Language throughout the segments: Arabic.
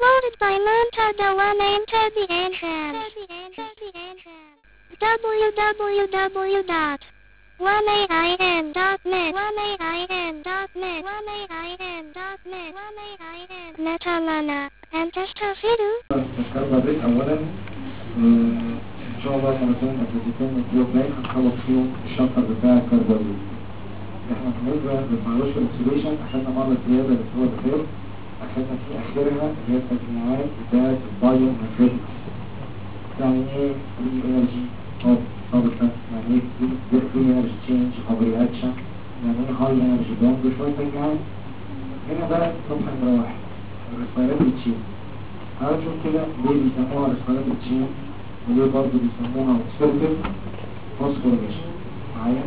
Uploaded by Montada One Enter the entrance. www.1ain.net Netalana and Testafidu. الكربونات اولا ان شاء الله مرتين اتلتين الجلوبين هنخلص فيهم الشابتر بتاع الكربونات. احنا بالنسبه للبيولوجيكال اوكسيديشن اخدنا مره زياده الاسبوع اللي فات، اخدنا في اخرها اللي هي التجميعات بتاعه البايو ماتريكس. يعني ايه فري انرجي اوف سبستانس، يعني ايه فري انرجي تشينج اوف رياكشن، يعني ايه هاي انرجي بوند، وشويه تجميعات. هنا بقى صفحه نمره 1 الريسبيراتوري تشين. هنشوف كده ليه بيسموها ريسبيراتوري تشين وليه برضه بيسموها اوكسيديتيف فوسفوريليشن. معايا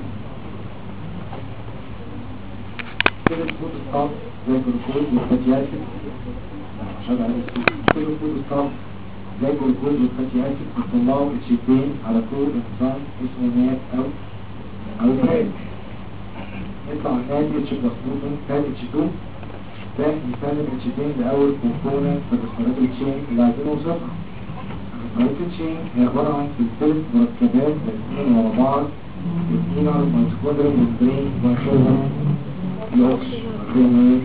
كده الفود ستاف زي الجلوكوز والفاتي اسيد، عشان عارف كده الفود ستاف زي الجلوكوز والفاتي اسيد بيطلعوا اتشيتين على كور انزيم اسمه نات او بريد. يطلع نات اتش بلس بروتين نات اتش 2. ده مثال الاتشيتين لأول كومبوننت في الريسبيراتوري تشين اللي عايزين نوصفها. الريسبيراتوري تشين هي عبارة عن سلسلة مركبات مركبين ورا بعض، الانر مايتوكوندريال ممبرين واخرها الأكسجين.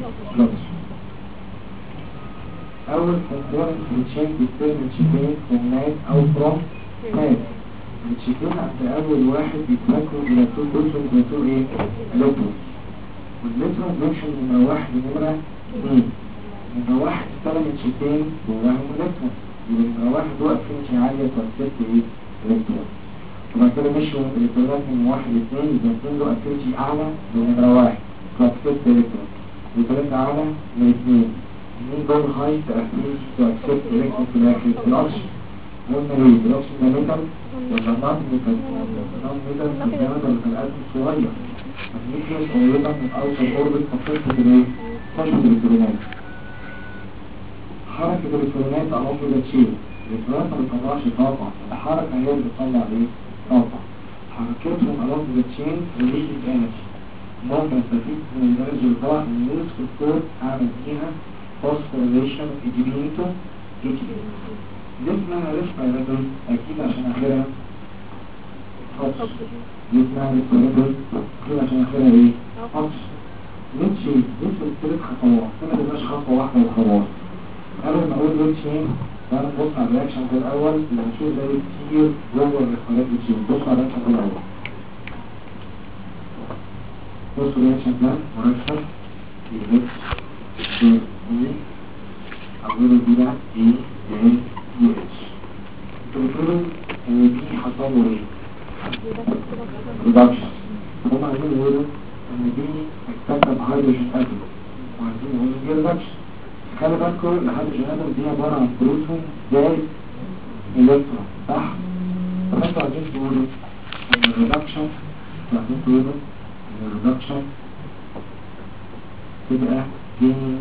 أول كومبوننت في التشين بيستلم الاتشيتين from NAT أو from NAT. الاتشيتين عند أول واحد بيتركوا إلى 2 بروتون و 2 إيه؟ إلكترون. والإلكترون بيمشي من نمرة 1 لنمرة 2. نمرة 1 استلم اتشيتين جواهم إلكترون، يبقى نمرة 1 هو أفينيتي عالية ترانسفيرت إيه؟ إلكترون. وبعد كده مشوا الإلكترونات من 1 ل 2، يبقى 2 له أفينيتي أعلى من نمرة 1 ترانسفيرت إلكترون، و3 أعلى من 2. مين دول هاي تأفينيتي ترانسفيرت إلكترون في الآخر؟ الأكسجين. قلنا ليه؟ الأكسجين ده ميتال ولا نون ميتال؟ نون ميتال في الجامدة بتاع الأتوم صغير. النيوكليوس قريبة من أوصل أوربت فصلت بالإيه؟ فصلت الإلكترونات. حركة الإلكترونات أمام التشين. الإلكترونات ما بتطلعش طاقة، الحركة هي اللي بتطلع إيه؟ طاقة. حركتهم أمام التشين ريليز إنرجي. ممكن أستفيد من الإنرجي اللي طلع من النيوز في الكود أعمل فيها فوسفوريليشن إجبينيتو إجبين. دي اسمها ريسبيراتوري أكيد عشان آخرها أكسجين. دي اسمها ريسبيراتوري أكيد عشان آخرها إيه؟ أكسجين. نمشي ثلاث خطوات، ما تبقاش خطوة واحدة وخلاص. قبل ما أقول ليه تشين تعالى نبص على الرياكشن ده الأول اللي هنشوف زي كتير جوه الريسبيراتوري تشين. بص على الرياكشن ده الأول. بص الرياكشن ده مركب يهيك سي إي أوله بلا إي إي يو إتش. انتوا بتقولوا إن دي حصل له إيه؟ ريدكشن. هم عايزين يقولوا إن دي اكتسب هيدروجين أتوم وعايزين يقولوا دي ريدكشن. خلي بالكم الهيدروجين أتوم دي عبارة عن بروتون زائد إلكترون، صح؟ فأنتوا عايزين تقولوا إن الريدكشن تبقى gain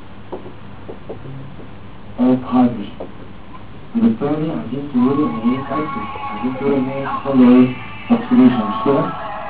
of hydrogen. وبالتالي عايزين تقولوا ان هي اكتف، عايزين تقولوا ان هي حصل له ايه؟ oxidation، مش كده؟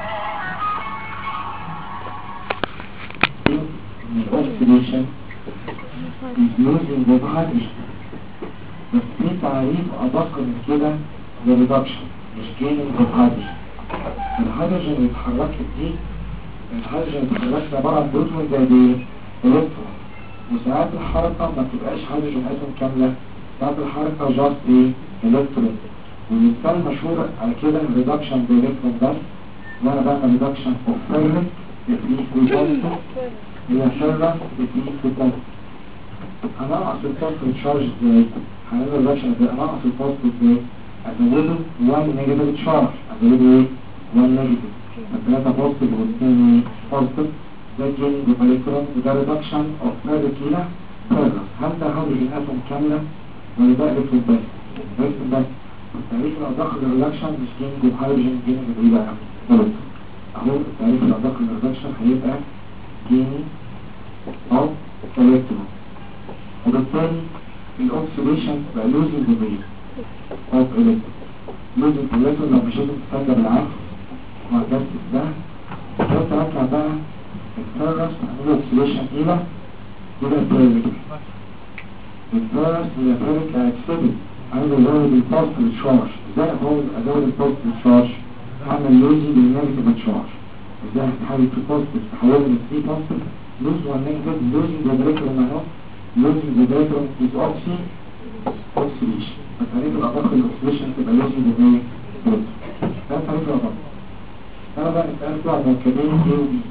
ان oxidation is losing of hydrogen. بس في تعريف ادق من كده للريدكشن، مش gaining of hydrogen. الهيدروجين اللي اتحركت دي، الهيدروجين اللي اتحركت عبارة عن بروتون زائد ايه؟ الكترون. وساعات الحركة ما تبقاش هيدروجين اتوم كاملة، ساعات الحركة جاست ايه؟ الكترون. والمثال مشهور على كده الريدكشن بالالكترون بس، وانا بعمل ريدكشن اوف فيرمنت بفريكوينسي هي فيرمنت بفريكوينسي. هنقص البوزيتيف تشارج ازاي؟ هنعمل ريدكشن ازاي؟ هنقص البوزيتيف ازاي؟ ازوده 1 نيجاتيف تشارج، ازوده ايه؟ 1 نيجاتيف. الثلاثة بوزيتيف والاثنين بوزيتيف، ده جينينج اوف الكترون، وده ريدكشن اوف مولكيولا بيرلس. هل ده هيدروجين اتوم كاملة ولا ده الكترون بس؟ الكترون بس. التعريف الأدق للريدكشن مش جينينج اوف هيدروجين، جينينج اوف ايه بقى؟ مولكيول. اهو التعريف الأدق للريدكشن هيبقى جينينج اوف الكترون. وبالتالي الاوكسيديشن بقى لوزنج اوف ايه؟ اوف الكترون. لوزنج اوف الكترون لو مشيت تتسجل بالعكس مع الجسد ده، لو تركع بقى الفيروس عملوا اوكسيديشن الى البيريودك. الفيروس هي فيريك اكسبت عايز ازود البوزيتيف تشارج. ازاي ازود البوزيتيف تشارج؟ هعمل لوزي بالنيجاتيف تشارج. ازاي هتحول تو بوزيتيف تحوله لثري بوزيتيف لوز والنيجاتيف لوزنج وبريكرم اهو لوزنج وبريكرم از اوكسي اوكسيديشن. فطريقه الادق الاوكسيديشن تبقى لوزنج وبريكرم. ده طريقه الادق. انا بقى نسال سؤال مركبين A و B.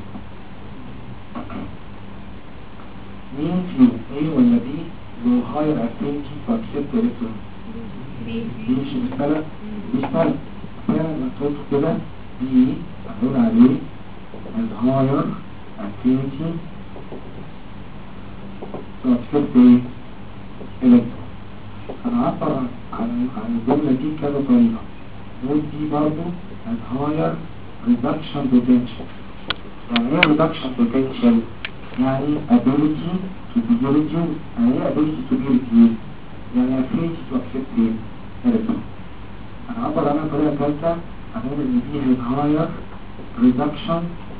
مين فيهم A ولا B له higher activity to accept electron؟ مش بيستلق فعلا لما تقول كده دي هقول عليه as higher activity to accept electron. هنعبر عن الجملة دي كذا طريقة. نقول دي برضو as higher reduction potential. يعني ايه reduction potential؟ يعني ability to be reduced. يعني ايه ability to be reduced؟ يعني affinity to accept electron. هنعبر عنها بطريقة ثالثة هنقول ان دي higher reduction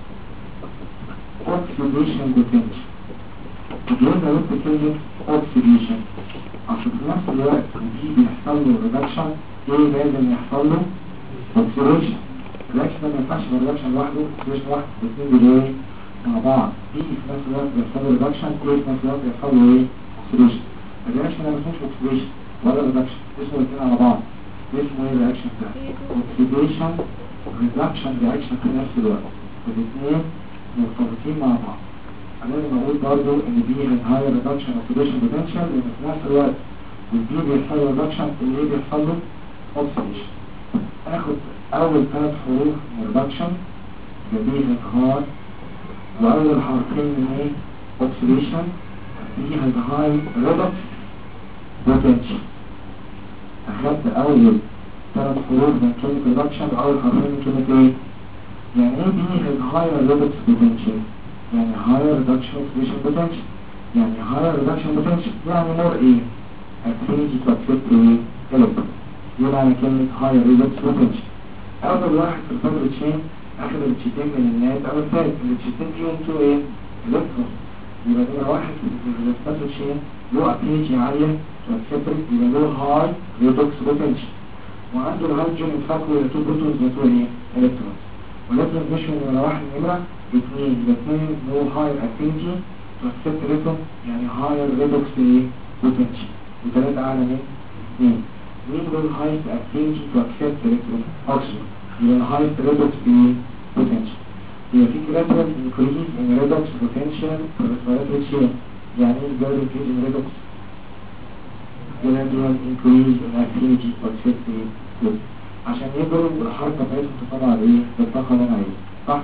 oxidation potential. تجيب لنا وقت كلمة oxidation عشان في نفس الوقت دي بيحصل له reduction ايه لازم يحصل له oxidation. الرياكشن ده ما ينفعش reduction لوحده oxidation واحد الاثنين دول مع بعض. دي في نفس الوقت بيحصل له reduction ايه في نفس الوقت بيحصل له ايه oxidation. الرياكشن ده ما اسموش oxidation ولا reduction اسمه الاثنين على بعض. اسمه ايه الرياكشن ده؟ oxidation reduction reaction في نفس الوقت. الاثنين مرتبطين مع بعض. انا لازم اقول برضو ان دي higher reduction oxidation potential لان في نفس الوقت والدي بيحصل له reduction اللي ايه بيحصل له oxidation. اخد اول 3 حروف من reduction دي high واول حرفين من ايه oxidation دي high redox potential. اخدت اول 3 حروف من كلمة reduction واول حرفين من كلمة ايه؟ يعني ايه دي higher redox potential؟ يعني higher reduction oxidation potential. يعني higher reduction potential يعني more ايه؟ affinity to accept electron. دي معنى كلمة higher redox potential. أول واحد في الفايبر تشين أخذ التشيتين من الناس أو الثالث التشيتين فيهم تو ايه؟ electron. يبقى ده واحد في الفايبر تشين له affinity عالية to accept يبقى له high redox potential. وعنده الهيدروجين يتفاقوا إلى 2 بروتونز و 2 electrons. ولكن مش من واحد نمرة اثنين الاثنين له higher affinity to accept electron يعني higher redox potential. وثلاثة أعلى من اثنين. مين له highest affinity to accept electron؟ oxygen. يبقى highest redox potential. يبقى في gradual increase in redox potential for respiratory chain. يعني ايه gradual increase in redox؟ gradual increase in affinity to accept electron. عشان يقدروا الحركة بتاعتهم تطلع ايه؟ بالطاقة اللي انا عايزها. صح؟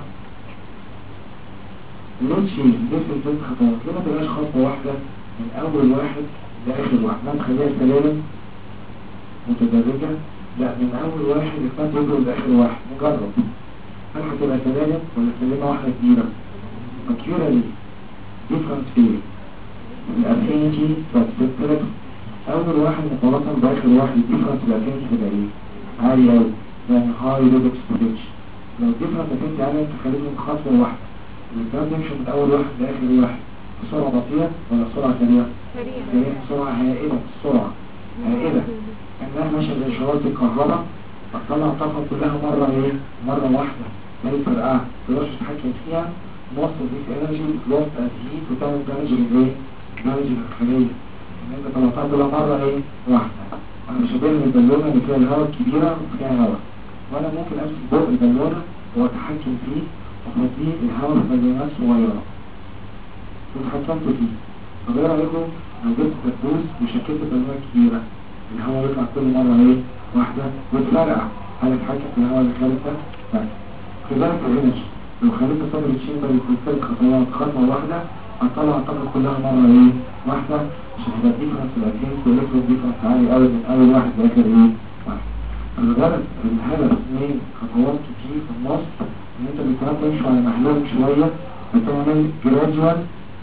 ليه تشيل؟ ليه في البيت خطوات؟ ليه ما تبقاش خطوة واحدة من أول واحد لآخر واحد؟ ما تخليها سلالم متدرجة؟ لا من أول واحد يختار يجروا لآخر واحد. نجرب. هل هتبقى سلالم ولا سلالمة واحدة كبيرة؟ كبيرة ليه؟ different feeling. الأفينيتي تتسبب أول واحد مقارنة بآخر واحد different الأفينيتي تبقى ايه؟ عالي أوي. يعني high redox potential. لو different الأفينيتي عالية تخليهم خطوة واحدة. الكلام يمشي من أول واحد لآخر واحد بسرعة بطيئة ولا بسرعة سريعة؟ سريعة. بسرعة هائلة. بسرعة هائلة كأنها ماشية زي شرارة الكهرباء هتطلع الطاقة كلها مرة ايه؟ مرة واحدة ما يفرقها متقدرش تتحكم فيها. موصل ديك انرجي بتلوست از هيت وتعمل دامج للايه؟ دامج للخلية ان انت طلعتها كلها مرة ايه؟ واحدة. انا مش هبين البالونة اللي فيها الهواء الكبيرة وفيها هواء وانا ممكن امسك بق البالونة واتحكم فيه وتديه الهواء في بالونات صغيرة وتحكمت فيه. طب ايه رأيكم لو جبت كبوس وشكلت بالونات كبيرة الهواء يطلع كل مرة ايه؟ واحدة وتفرقع. هل اتحكم في الهواء اللي خالفة؟ لا. كذلك الانرجي لو خليت صدر الشيمبر يكون 3 خطوات خطوة واحدة هتطلع الطاقة كلها مرة ايه؟ واحدة عشان يبقى ديفرنس الأكيد كوليكتور ديفرنس عالي أوي من أول واحد لآخر ايه؟ واحد. الغرض الهدف من خطوات كتير في النص ان انت بتكون تمشي على محلول شوية بتعمل جراجوال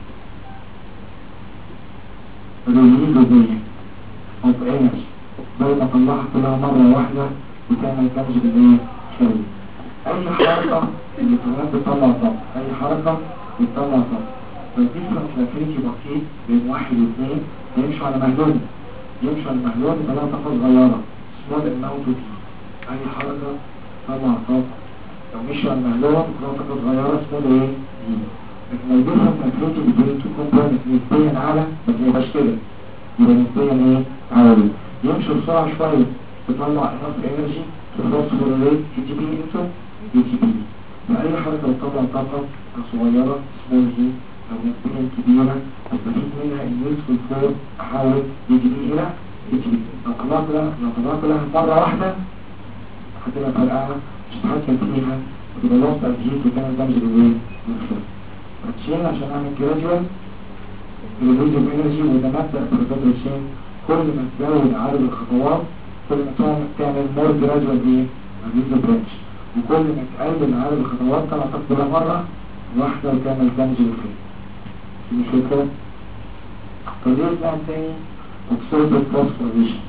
ريليز وبين اوف انرجي بدل ما تطلعها كلها مرة واحدة وتعمل دمج بالايه؟ شوية. اي حركة الالكترونات بتطلع طاقة. اي حركة بتطلع طاقة. فالديفرنس الافينيتي بسيط بين 1 و 2 يمشوا على مهلول بطلع طاقة صغيرة small amount of heat. أي حركة طبعا طاقة لو مشوا على مهلول بطلع طاقة صغيرة small ايه؟ heat. لكن لو different activity between two components نسبيا أعلى بس ميبقاش كده يبقى نسبيا ايه؟ عالي. يمشوا بسرعة شوية تطلع enough energy to phosphorylate ATP into ATP. فأي حركة بتطلع طاقة صغيرة small heat أو نسبيا كبيرة أستفيد منها اليوسفل فور أحاول ATP إلى ATP. لو طلعت لها مرة واحدة هتبقى فرقعها مش هتحكم فيها وتبقى lost at heat وكان دمج للوين نفسه. فتشيل عشان أعمل gradual release of energy وده مبدأ في الريكفري تشين. كل ما تزود عدد الخطوات كل ما تعمل more gradual release of energy وكل ما تقلل عدد الخطوات طلع تقدر مرة واحدة وكامل دمج للفين. مش فكرة؟ فدي اسمها تاني oxidative phosphorylation.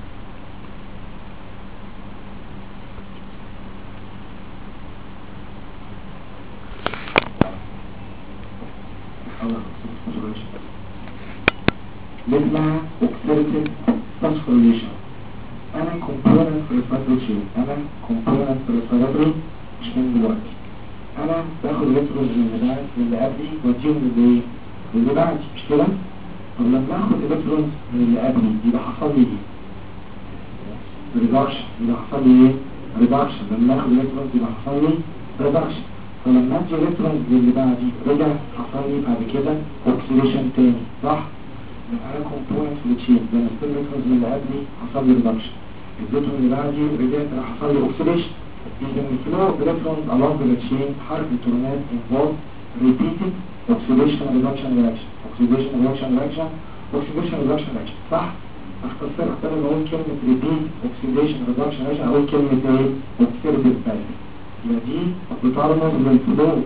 اسمها oxidative phosphorylation. أنا component في respiratory أنا component في respiratory مش من دلوقتي. أنا باخد الكترونز من اللي قبلي واديهم اللي بعدي مش كده؟ طب لما اخد الكترونز من اللي قبلي يبقى حصل لي ايه؟ ريدكشن. يبقى حصل لي ايه؟ ريدكشن. لما اخد الكترونز يبقى حصل لي ريدكشن. فلما ادي الكترونز للي بعدي رجع حصل لي بعد كده اوكسيديشن تاني صح؟ يبقى انا كومبوننت في التشين لما استلم الكترونز من اللي قبلي حصل لي ريدكشن. اديتهم اللي بعدي رجعت حصل لي اوكسيديشن. إذا الفلو of electrons along the chain حركة الالكترونات involve repeated oxidation reduction reaction. oxidation reduction reaction oxidation reduction reaction صح؟ اختصر لما اقول كلمة repeat oxidation reduction reaction اقول كلمة ايه؟ oxidative pattern. يبقى دي بترمز للفلو of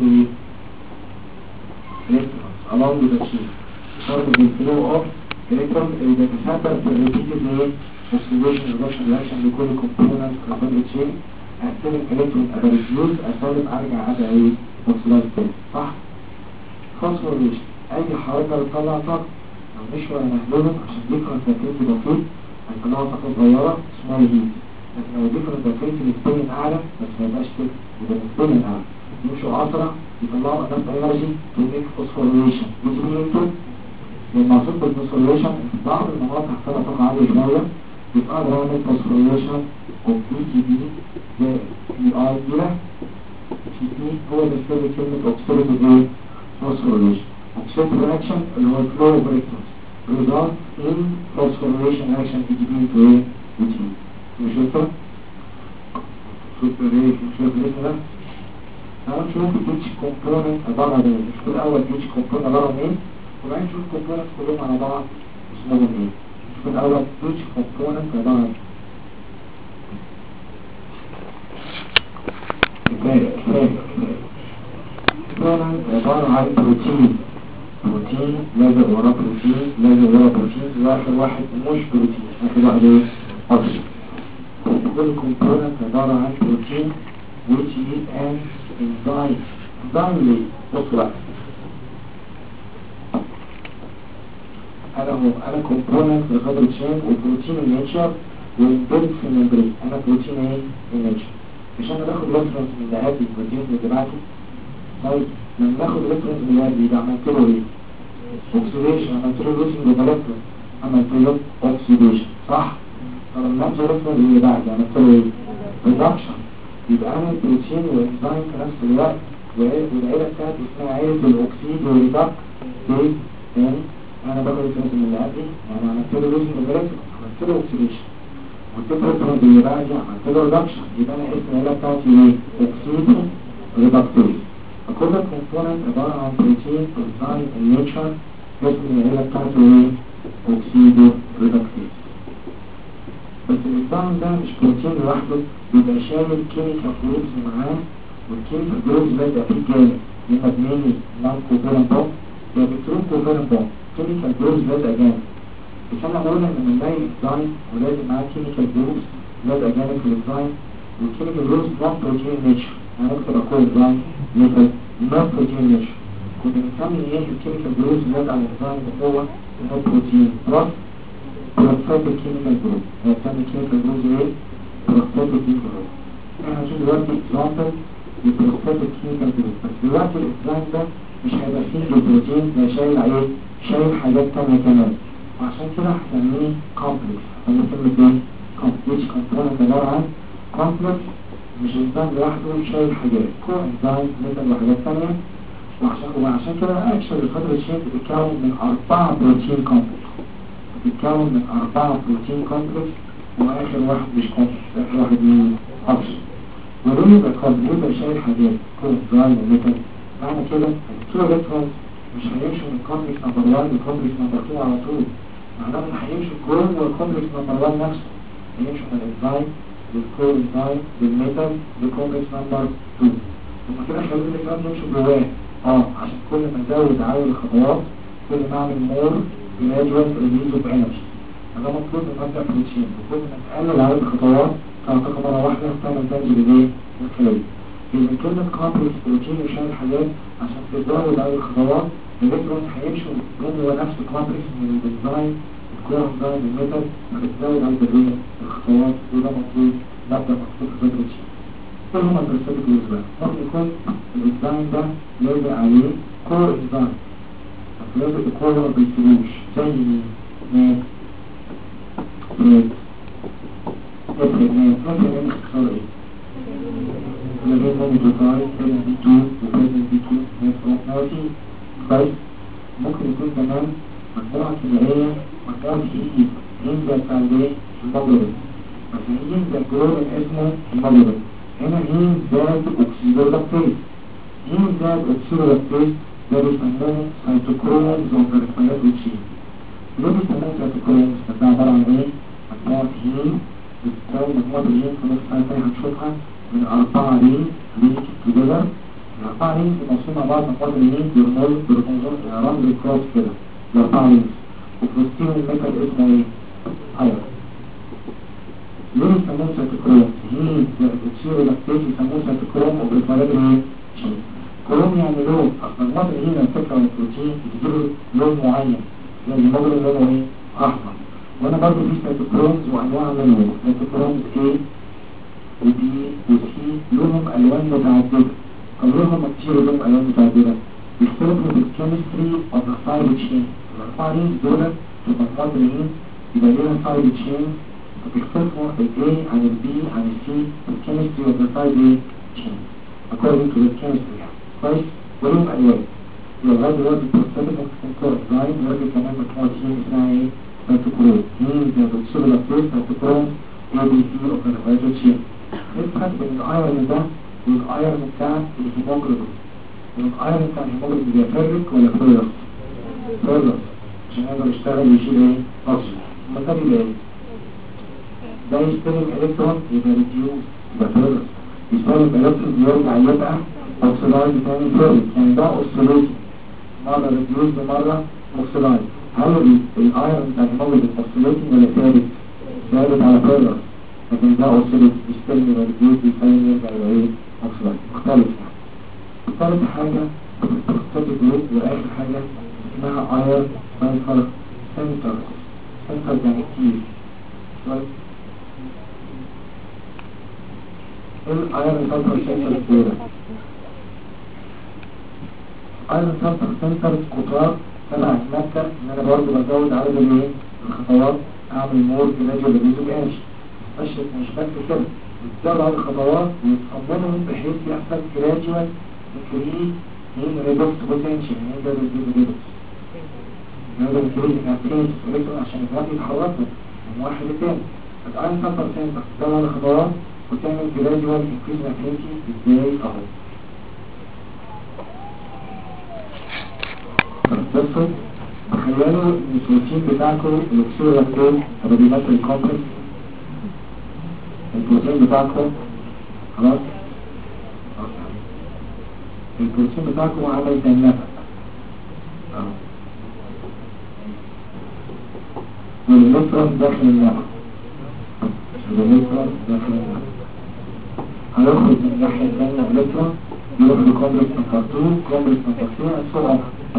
electrons along the chain. بترمز للفلو of electrons اللي بيتسبب في repeated oxidation reduction reaction لكل component في الchain. أستلم إلكترون أبريديوز أسالب أرجع أبقى إيه؟ أوكسلايز تاني صح؟ فوسفوريليشن أي حركة بتطلع طاقة لو مش ولا مهلولهم عشان ديفرنت اكتيفيتي بسيط هيطلعوا طاقة صغيرة اسمها هيت. لكن لو ديفرنت اكتيفيتي نسبيا أعلى بس ميبقاش كده يبقى نسبيا أعلى يمشوا عصرة يطلعوا أنف إنرجي تو ميك فوسفوريليشن. يجي انتوا للمقصود بالفوسفوريليشن في بعض المناطق طلع طاقة عالية شوية يبقى أقدر أعمل فوسفوريليشن ATP زي PI إلى ATP هو ده سبب كلمة oxidative phosphorylation. oxidative reaction اللي هو flow of electrons result in phosphorylation reaction ATP into ATP. مش شايفة؟ شوف ده؟ تعالوا نشوف each component عبارة عن ايه. نشوف الأول each component عبارة عن ايه وبعدين نشوف components كلهم على بعض اسمهم ايه. نشوف الأول each component عبارة عن عبارة عن بروتين لازم وراه بروتين واخر واحد مش بروتين اخر واحد ايه؟ أصل. كل كومبوننت عبارة عن بروتين which is an enzyme ليه؟ بص بقى أنا كومبوننت في الخضر تشين وبروتين النيتشر والبيلد في الممبرين. أنا بروتين ايه؟ النيتشر. مش انا باخد ريفرنس من اللي هادي البروتين اللي بعته. طيب لما باخد ريفرنس من اللي هادي يبقى عملت له ايه؟ اوكسيديشن. عملت له لوسنج للالكترون عملت له اوكسيديشن صح؟ فلما باخد ريفرنس اللي بعده عملت له ايه؟ ريدكشن. يبقى انا البروتين والانزيم في نفس الوقت والعيله بتاعتي اسمها عيله الاوكسيد والريدكت ايه؟ تاني انا باخد ريفرنس من اللي هادي يعني عملت له لوسنج للالكترون عملت له اوكسيديشن والتفرق اللي بعد عملت له ريدكشن. يبقى انا اسم العيله بتاعتي ايه؟ اوكسيدو ريدكتيز. فكل كومبوننت عباره عن بروتين انزيم النيتشر اسم العيله بتاعته ايه؟ اوكسيدو ريدكتيز. بس الانزيم ده مش بروتين لوحده بيبقى شامل كيميكال جروبز معاه والكيميكال جروبز لازقه فيه جامد يبقى بنيني نون كوفيرنت بوند يا بترون كوفيرنت بوند كيميكال جروبز لازقه جامد. بس انا قلنا ان بنلاقي انزيم ولازم معاه كيميكال جروبز لازقه جامد في الانزيم والكيميكال جروبز نون بروتين نيتشر. يعني ممكن اقول انزيم مثل نون بروتين نيتشر. كنا بنسمي ايه الكيميكال جروبز لازقه على الانزيم هو بروتين بلس بروستاتيك كيميكال جروب. هي بتعمل كيميكال جروب ايه؟ بروستاتيك كيميكال جروب. احنا هنشوف دلوقتي اكزامبل للبروستاتيك كيميكال جروب، بس دلوقتي الاكزام ده مش هيبقى فيه البروتين ده شايل عليه، شايل حاجات تانية كمان، وعشان كده هسميه كومبلكس. هسميه كلمة ايه؟ كومبلكس. كومبوننت عبارة عن كومبلكس، مش انزيم لوحده شايل حاجات، كو انزيم مثل وحاجات تانية. وعشان كده اكشن الفترة الشين بتتكون من 4 بروتين كومبلكس، بتتكون من 4 بروتين كومبلكس، واخر واحد مش كومبلكس، اخر واحد مين؟ اوبشن. وليه يبقى كومبلكس؟ يبقى شايل حاجات كو انزيم ومثل. معنى كده الكيلو ريترونز مش هيمشوا من كومبلكس نمبر 1 لكومبلكس نمبر 2 على طول، معناه ان هيمشوا جوه الكومبلكس نمبر 1 نفسه، هيمشوا من الانزيم للكو انزيم للميتال لكومبلكس نمبر 2. هما كده خلوا الإجابة نمشوا جواه. عشان كل ما ازود عدد الخطوات كل ما اعمل مور جرادوال ريليز اوف انرجي، ده مطلوب من مبدأ بروتين. وكل ما تقلل عدد الخطوات تعطيك مرة واحدة تعمل تنزل الايه؟ الخارج. إذا كلمة كومبلكس بروتين وشايل حاجات عشان تزود عدد الخطوات، الإلكترون هيمشوا جوه نفس الكومبلكس من الديزاين الكور ديزاين الميتال، هتزود عدد الخطوات، وده مطلوب مبدأ مطلوب في البروتين. كل هما البروستاتيك جروب بقى ممكن يكون الانزيم ده لازق عليه كور انزيم، بس لازق الكور ما بيسيبوش، زي مين؟ بريد افريد اختصار ايه؟ لغاية مونوكلوتايد LSD2 وPresence-B2 نيوترونوتي. كويس. ممكن يكون كمان مجموعة كيميائية، مجموعة هيد زي بتاع الايه؟ الموجودين، بس هيد زي الجلوبين اسمه الموجودين. هنا هين زاد اوكسيدولاكتيز. هين زاد اوكسيدولاكتيز ده بيسموه سيتوكرومز اوف ذا ريسبيراتوري. ليه بيسموه سيتوكرومز؟ ده عبارة عن ايه؟ مجموعة هين بتساوي مجموعة الهين في نص ساعة تانية هنشوفها من 4 رين لينك توجذر. ال4 رين بيمثلوا مع بعض مجموعة الهين بيرمزون يعني رمز الكروس كده ال4 رين، وفي وسطهم الميتال اسمه ايه؟ ايرون. ليه يسموه سيتوكروم؟ هين اوكسيدولاكتيز يسموه سيتوكروم اوف ريسبيراتوري تشين. كروم يعني لون، اصل المجموعة الهين الفكرة من البروتين بتديله لون معين، زي الموجودين لونه ايه؟ احمر. وانا برضو في سيتوكرومز وانواع منهم، سيتوكرومز ايه وبي وسي لونهم الوان متعدده. طب ليه هم كتير لهم الوان متعدده؟ بيختلفوا بالكيمستري اوف ذا سايد تشين. الاربعه رينز دول في مجموعه الهين يبقى ليها سايد تشين، بيختلفوا الاي عن البي عن السي بالكيمستري اوف ذا سايد تشين according to the chemistry يعني. كويس. ولهم الوان. لغايه دلوقتي البروستاتيك ممكن لاين دلوقتي كمان مجموعه هين اسمها ايه؟ سيتوكروم. هين زي الاوكسيدولاكتيز سيتوكروم ABC اوف ذا سايد تشين. نفرق بين الايرون ده والايرون بتاع الهيموجلوبين. والايرون بتاع الهيموجلوبين ده فيرك ولا فيرس؟ فيرس، عشان يقدر يشتغل ويشيل ايه؟ اوكسجين. اما ده بيبقى ايه؟ ده يستلم الكترون يبقى ريديوز يبقى فيرس، يستلم الكترون يرجع يبقى اوكسيدايز تاني فيرك، يعني ده اوكسيديشن مرة ريديوز ومرة اوكسيدايز. هل الايرون بتاع الهيموجلوبين اوكسيديشن ولا ثابت؟ ثابت على فيرس، لكن ده اوكسيديشن يستلم الريديوز يستلم يرجع الى ايه؟ اوكسيدايز. مختلف يعني. ثالث حاجة بروستاتيك جروب، واخر حاجة اسمها ايرون سلفر سنتر. سنتر يعني كتير. الايرون سلفر سنتر كتيرة. ايرون سلفر سنتر كتار تبع المادة ان انا برضه بزود عدد الايه؟ الخطوات، اعمل مور جراديوال ريليز اوف انرجي. مش بس كده، بتزود عدد الخطوات وتصممهم بحيث يحصل جراديوال انكريز من ريدكس بوتنشال. يعني ده ريدكس هذا انكريز انكريز الكترون عشان الكترون يتحركوا من واحد لتاني. فالآن سنتر سنتر تزود عدد الخطوات وتعمل جراديوال انكريز انكريز ازاي؟ اهو بصوا تخيلوا ان البروتين بتاعكم الاكسيدولاكتيز اللي بيمثل الكومبلكس، البروتين بتاعكم خلاص البروتين بتاعكم عمل زي النفق والإلكترون داخل النفق، الإلكترون داخل النفق هيخرج من الناحية الثانية الإلكترون يروح لكومبلكس نمبر 2 كومبلكس نمبر 3 السرعة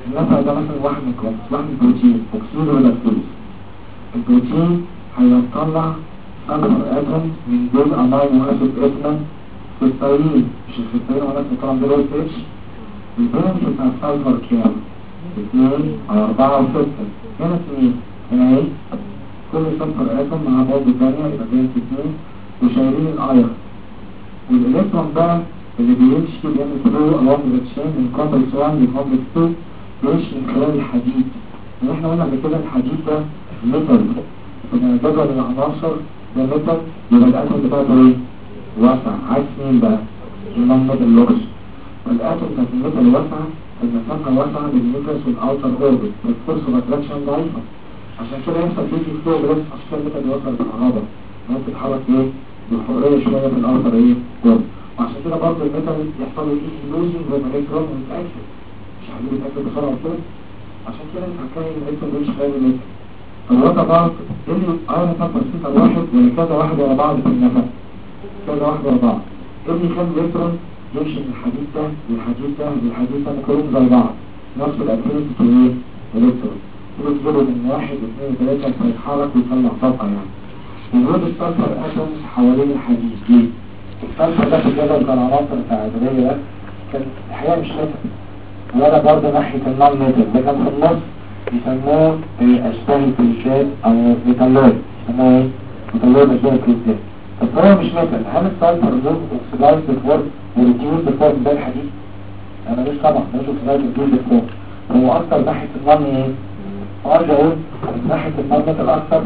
المثل ده مثلا واحد من بروتين اكسيد ولاكتوز. البروتين هيطلع سلفر اتوم من دول امينو اسيد اسمه سيستين، مش السيستين ولا السيستين دول اتش. البالانس بتاع السلفر كام؟ 2 أو 4 أو 6. هنا 2 هنا ايه؟ كل سلفر اتوم مع بعض الثانية يبقى بين 2 وشايلين الايرون. والالكترون بقى اللي بيمشي بيعمل فلو along the chain من complex 1 ل complex 2 بيمشي من خلال الحديد. واحنا قلنا قبل كده الحديد ده ميتال، فإن جدول العناصر ده ميتال يبقى الاتوم بتاعته ايه؟ واسع. عكس مين بقى؟ النون ميتال لوكس. والاتوم بتاعت الميتال واسعة، المسافة واسعة بالميتالز والاوتر اوربت، الفورس اوف اتراكشن ضعيفة. عشان كده يحصل فيه فلو بس عشان كده الميتال يوصل بالكهرباء، ممكن تتحرك ايه؟ بالحرية شوية في الاوتر ايه؟ اوربت. وعشان كده برضه الميتال يحصل له ايه؟ لوزنج زي ما الالكترون متأكد، مش عايزين يتأكد بسرعة كده. عشان كده انت هتلاقي الالكترون بيمشي خلال الميتال. الوضع بعض اللي ايرون نمبر 6 واحد ولا كذا واحد ورا بعض في النفق، كذا واحد ورا بعض. اللي يخلي الالكترون يمشي من الحديد ده للحديد ده للحديد ده كلهم زي بعض، نفس الافينيتي في ايه؟ الالكترون. تجيبه من 1 و2 و3 فيتحرك ويطلع طاقة يعني. وجود السلفر اتومز حوالين الحديد ليه؟ السلفر ده في الجدول بتاع العناصر التعادلية ده كان الحقيقة مش ميتال ولا برضه ناحية النون ميتال، ده كان في النص يسموه اشباه الكريستال او ميتالويد، يسموه ايه؟ ميتالويد اشباه الكريستال. طب هو مش ميتال، هل السلفر له اوكسيدايزد فورم وريديوسد فورم زي الحديد؟ انا مش طبعا مش اوكسيدايزد ريديوسد فورم، هو اكتر ناحية النون ايه؟ ارجع اقول ناحية النون ميتال اكتر.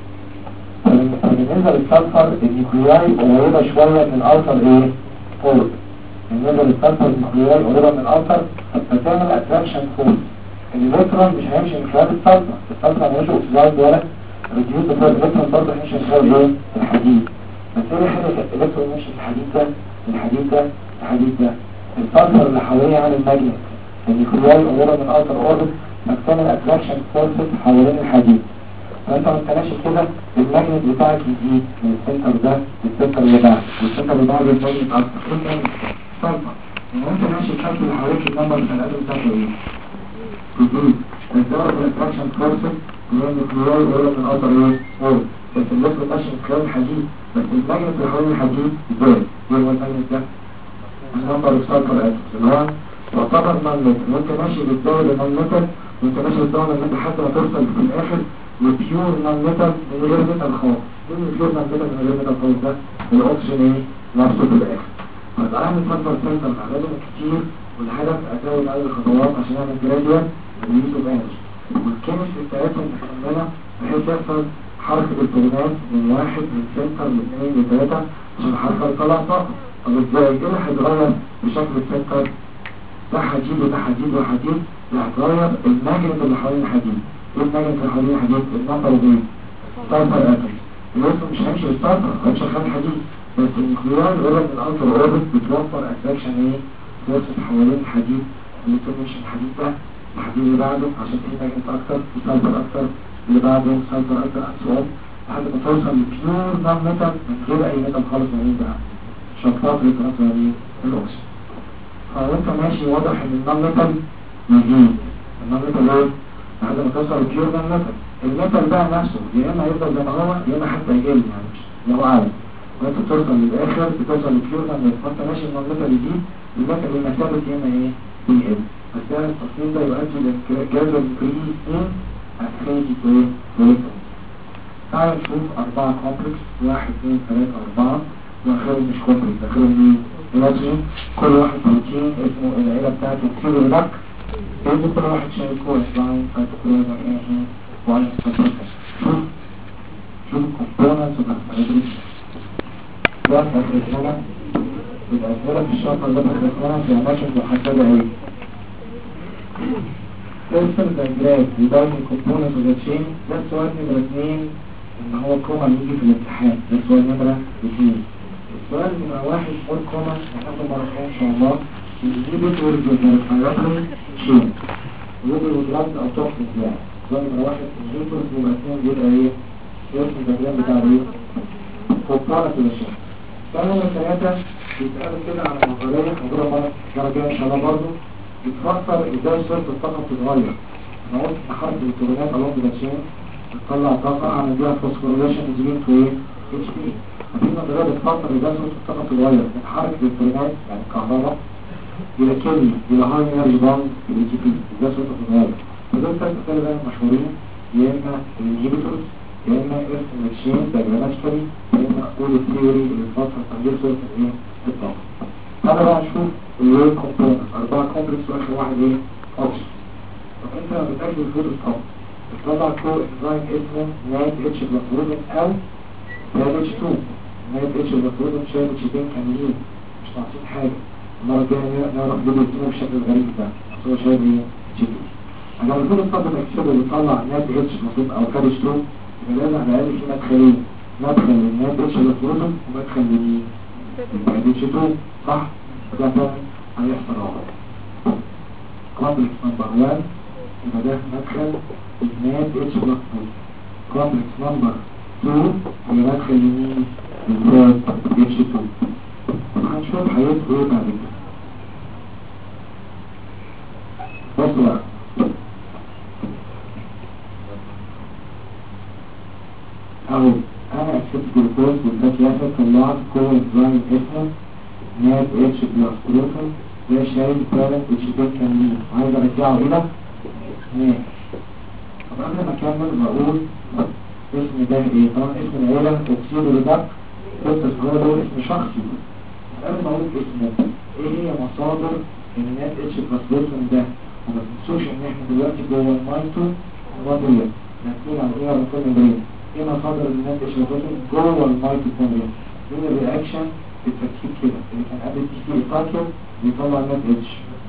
فبالنسبة للسلفر النيوكلياي قريبة شوية من الاوتر ايه؟ فورم. بالنسبة للسلفر النيوكلياي قريبة من الاوتر فبتعمل اتراكشن فورس. الالكترون مش هيمشي من خلال السلفر مش اوكسيدايز ولا ريديوز فور. الالكترون برضه هيمشي من خلال ايه؟ الحديد. بس ايه حاجه الالكترون يمشي من الحديد ده الحديد ده الحديد ده السلفر اللي حواليه عن الماجنت النيوكلياي قريبه من اوتر اوربت فبتعمل اتراكشن فورسز حوالين الحديد. فانت ما تنساش كده الماجنت بتاعك يزيد من السنتر ده للسنتر اللي بعده والسنتر اللي بعده الماجنت اكتر. انت سلفر يعني انت ماشي الخط اللي حواليك النمبر بتاع الاتوم بتاعته ايه؟ جديد. الدورة الاتراكشن فورسز اللي هي النيوكلياي قريبة من اوتر ايه؟ اوربت. بس الالكترون ماشي من خلال الحديد، بس الماجنت اللي حوالين الحديد زاد. ايه هو الماجنت ده؟ النمبر السلفر اتومز اللي هو تعتبر نون ميتال، وانت ماشي بالدورة نون ميتال وانت ماشي بالدورة نون ميتال لحد ما توصل في الاخر لبيور نون ميتال من غير ميتال خالص. مين البيور نون ميتال من غير ميتال خالص ده؟ الاكسجين ايه؟ نفسه في الاخر. طيب اعمل سلفر سنتر عددهم كتير والهدف ازود عدد الخطوات عشان اعمل جراديوال ريليز اوف انرجي. والكيمستري بتاعتهم مكمله بحيث يحصل حركه البروتونات من 1 من سنتر ل 2 ل 3 عشان الحركه تطلع طاقه. طب ازاي؟ ايه اللي هيتغير بشكل السنتر؟ ده حديد وده حديد وحديد، اللي هيتغير الماجنت اللي حوالين الحديد. ايه الماجنت اللي حوالين الحديد؟ النمبر وايه؟ سلفر اتومز. الوصف مش هيمشي بالسلفر، هيمشي خلال الحديد، بس النيوكلياي قريب من الاوتر اوربت بتوفر اتراكشن ايه؟ فورسز حوالين الحديد اللي تمشي الحديد ده الحديد اللي بعده عشان فيه ماجنت اكتر وسلفر اكتر، اللي بعده سلفر اكتر اسود لحد ما توصل لبيور نون ميتال من غير اي ميتال خالص. موجود بقى شفاط للتناسل يعني الاكسجين. فوانت ماشي واضح ان النون ميتال يزيد. النون ميتال ايه؟ لحد ما توصل لبيور نون ميتال. الميتال بقى نفسه يا اما يفضل زي ما هو يا اما حتى يقل يعني مش هو عارف. وانت توصل للاخر بتوصل لبيور نون ميتال، فانت ماشي النون ميتال يزيد الميتال المثابت يا اما ايه؟ يقل. بس ده التصميم ده يؤدي لجذب انكريز ان افينيتي ايه؟ الكترون. تعال نشوف 4 كومبلكس 1 2 3 4 واخرهم مش كومبلكس، اخرهم مين؟ الاكسجين. كل واحد بروتين اسمه العيله بتاعته كتير لك يبقى كل واحد شايل كويس لاين فاتوكلوز ايه واين سبستانس. شوف الكومبوننتس والاسماء ده في اخر السنه. الاسئله في الشابتر ده في اخر السنه في اماكن محدده ايه؟ ترسل دايجرام يبين الكومبوننتس والتشين. ده السؤال نمره 2 ان هو كوما يجي في الامتحان. ده السؤال نمره 2. السؤال نمره 1 فور كوما هناخده مره ان شاء الله. يجيبت ورجل الفيروس شين ويجي الجلاس او توكسين يعني. السؤال نمره 1 يجيبت نمره 2 بيبقى ايه؟ يرسل الدايجرام بتاع ايه؟ كومبوننتس والتشين. السؤال نمره 3 بيسألوا كده على نظريه هنقولها مرة الجاية ان شاء الله برضه. بتفسر ازاي صورة الطاقة بتتغير. انا قلت ان حركة الالكترونات along the chain بتطلع طاقة عمل بيها فوسفوريليشن بتجيب تو ايه؟ اتش بي. ففي نظرية بتفسر ازاي صورة الطاقة بتتغير من حركة الالكترونات يعني الكهرباء الى كيمياء الى هاي انرجي باند الى جي بي. ازاي صورة بتتغير. فدول ثلاث مثال بقى مشهورين، يا اما الانهيبيتورز يا اما اسم الشين دايجراماتيكالي يا اما اول الثيوري اللي بتفسر تغيير صورة الايه؟ الطاقة. انا بقى اشوف الويل كومبوننت 4 كومبلكس واخر واحد ايه؟ اوبشن. طب انت لما بتاكل الفود الطاقة بتطلع كو انزايم اسمه نايت اتش بلاسروزن او نايت اتش 2. نايت اتش بلاسروزن شايل اتش 2 كاملين مش ناقصين حاجة. المرة الجاية نعرف ليه بيكتبوا بالشكل الغريب ده بس هو شايل ايه؟ اتش 2. انا الفود الطاقة الاكسبه بيطلع نايت اتش بلاسروزن او كاريش 2 يبقى لازم على الاقل في مدخلين، مدخل للنايت اتش بلاسروزن ومدخل لمين؟ نايت اتش 2 صح؟ ده هيحصل اهو. كومبلكس نمبر 1 يبقى ده مدخل الناد اتش بلس 2. كومبلكس نمبر 2 يبقى مدخل يمين الناد اتش 2. هنشوف هيبقى ايه بعد كده. بصوا بقى اهو انا اكسبت جلوكوز والفاتي اسيد طلعت كو انزايم اسمه ناد اتش بلس 2 ده شايل ثلاث اتشتات كاملين عايز ارجعه الى ناد. طب قبل ما اكمل بقول اسم ده ايه؟ طبعا اسم العيلة اكسيد ريدكت بس هو له اسم شخصي. قبل ما اقول اسمه ايه هي مصادر الناد اتش بلس ده؟ وما تنسوش ان احنا دلوقتي جوه المايتو كوندريا ناكلين على ايه على كل مدرين. ايه مصادر الناد اتش بلس جوه المايتو كوندريا؟ من الرياكشن بالترتيب كده اللي كان قبل تي سي الفاكر بيطلع ناد اتش.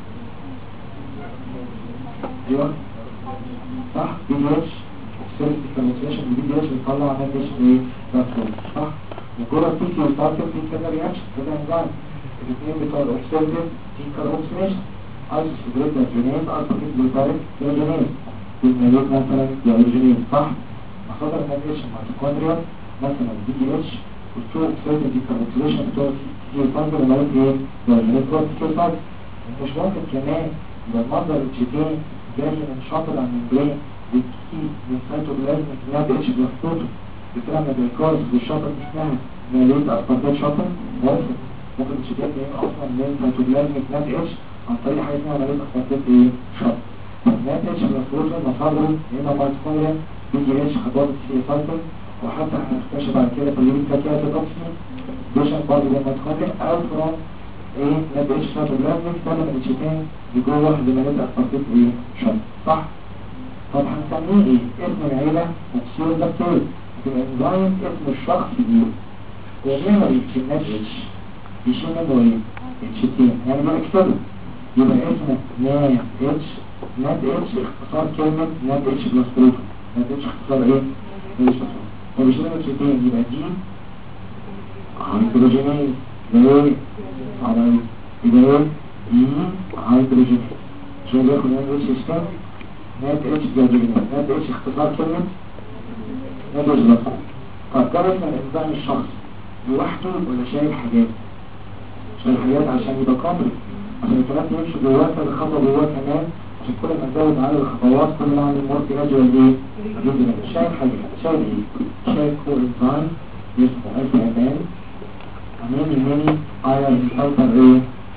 ايوه صح بي دي اتش سيرس ديكاربوكسيليشن بي دي اتش بيطلع ناد اتش ايه؟ بلاتفورم صح؟ وجوه التي سي الفاكر في كذا رياكشن كذا انزيم الاثنين بتوع الاوكسيديف ديكاربوكسيليشن ايزوسيدريت جينيز الفا جلوتاريك جينيز بالميلوت مثلا جينيز صح؟ مصادر ناد اتش ميتوكوندريا مثلا بي دي اتش والتو اوكسيديف ديكاربوكسيليشن بتوع الفاكر اللي هو ايه؟ جينيز بروتيكال. مش ممكن كمان يبقى المصدر الجينين جاي من شاطر عن الممبرين بتكيس من سيتوبلازم ناد اتش بلس 2 بتعمل بالكارز بالشاطر اسمها ماليت اسبارتات شاطر واصل. ممكن الجينين جايين اصلا من سيتوبلازم ناد اتش عن طريق حاجه اسمها ماليت اسبارتات ايه؟ شاطر. ناد اتش بلس 2 مصادره يا اما مايتوكوندريا بي دي اتش خطوات السي سايكل وحتى هنكتشف بعد كده في اليوم فاتيات الاوكسي بيشن برضه زي مايتوكوندريا او فرام ايه ناد اتش سيتوبلازم طالع من الجينين جوه لماليت اسبارتات ايه؟ شاطر صح؟ طب هنسميه ايه؟ اسم العيلة اكسيد بكتيريا. الانزيم اسم الشخص ايه؟ وميموري في الناد اتش بيشيل منه ايه؟ اتشتين يعني بنكتبه يبقى اسمه ناد اتش. ناد اتش اختصار كلمة ناد اتش بلس بروتون. ناد اتش اختصار ايه؟ اتش بلس وبيشيل منه اتشتين يبقى دي هيدروجينيز ايه؟ على يبقى ايه؟ دي هيدروجينيز عشان ياخد ناد اتش اشتين ناد اتش جاجينات. ناد اتش اختصار كلمة ناد اتش بلس. طب ده اسم الانزيم الشخص لوحده ولا شايل حاجات؟ شايل حاجات عشان يبقى كومبلكس عشان الكلام يمشي جواه كذا خطوة جواه كمان عشان كل ما نزود عدد الخطوات كل ما نعمل مور جراجوال ايه؟ شايل حاجات. شايل ايه؟ شايل كو انزيم اسمه اس ام ان ميني ايرون سلفر ايه؟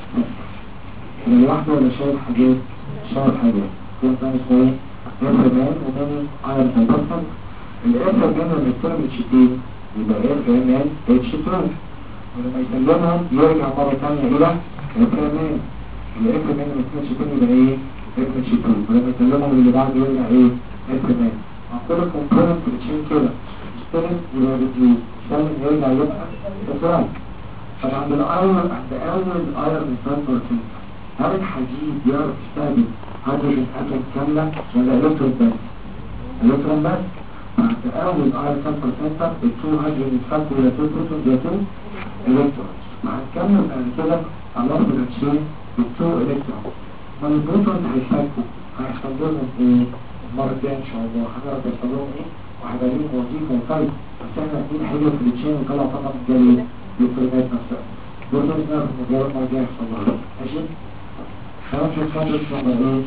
لوحده ولا شايل حاجات؟ شايل حاجات. كل ده اسمه ايه؟ اف-ام-ان وميني ايرون سلفر. الاف-ام-ان لما يستلم اتش-2 يبقى اف-ام-ان اتش-2 ولما يسلمهم يرجع مرة ثانية الى اف-ام-ان. الاف-ام-ان لما يستلم اتش-2 يبقى ايه؟ اف-اتش-2 ولما يسلمهم اللي بعده يرجع ايه؟ اف-ام-ان. كل كومبوننت في التشين كده يستلم يبقى ريديوز يسلم يرجع يبقى تفاعل. فعند الايرون عند اول ايرون سلفر هل الحديد يعرف يستخدم هيدروجين اتوم كاملة ولا الكترون بس؟ الكترون بس. عند اول ايرون سلفر سنتر التو هيدروجين يتفكوا الى 2 بروتون زي 2 الكترونز. وهنكمل بعد كده علاقة الاتشين بالتو الكترونز. ما البروتون هيتفكوا هيحصل لهم ايه؟ المرة الجاية ان شاء الله هنعرف يحصل لهم ايه وهيبقى لهم وظيفة وفايدة. بس احنا عايزين حاجة في الاتشين ونطلع طاقة من الجليد الالكترونات نفسها. برضه نعرف ان الجواب ما جاي يحصل لها ماشي؟ هناخد كومبلكس نمبر ايه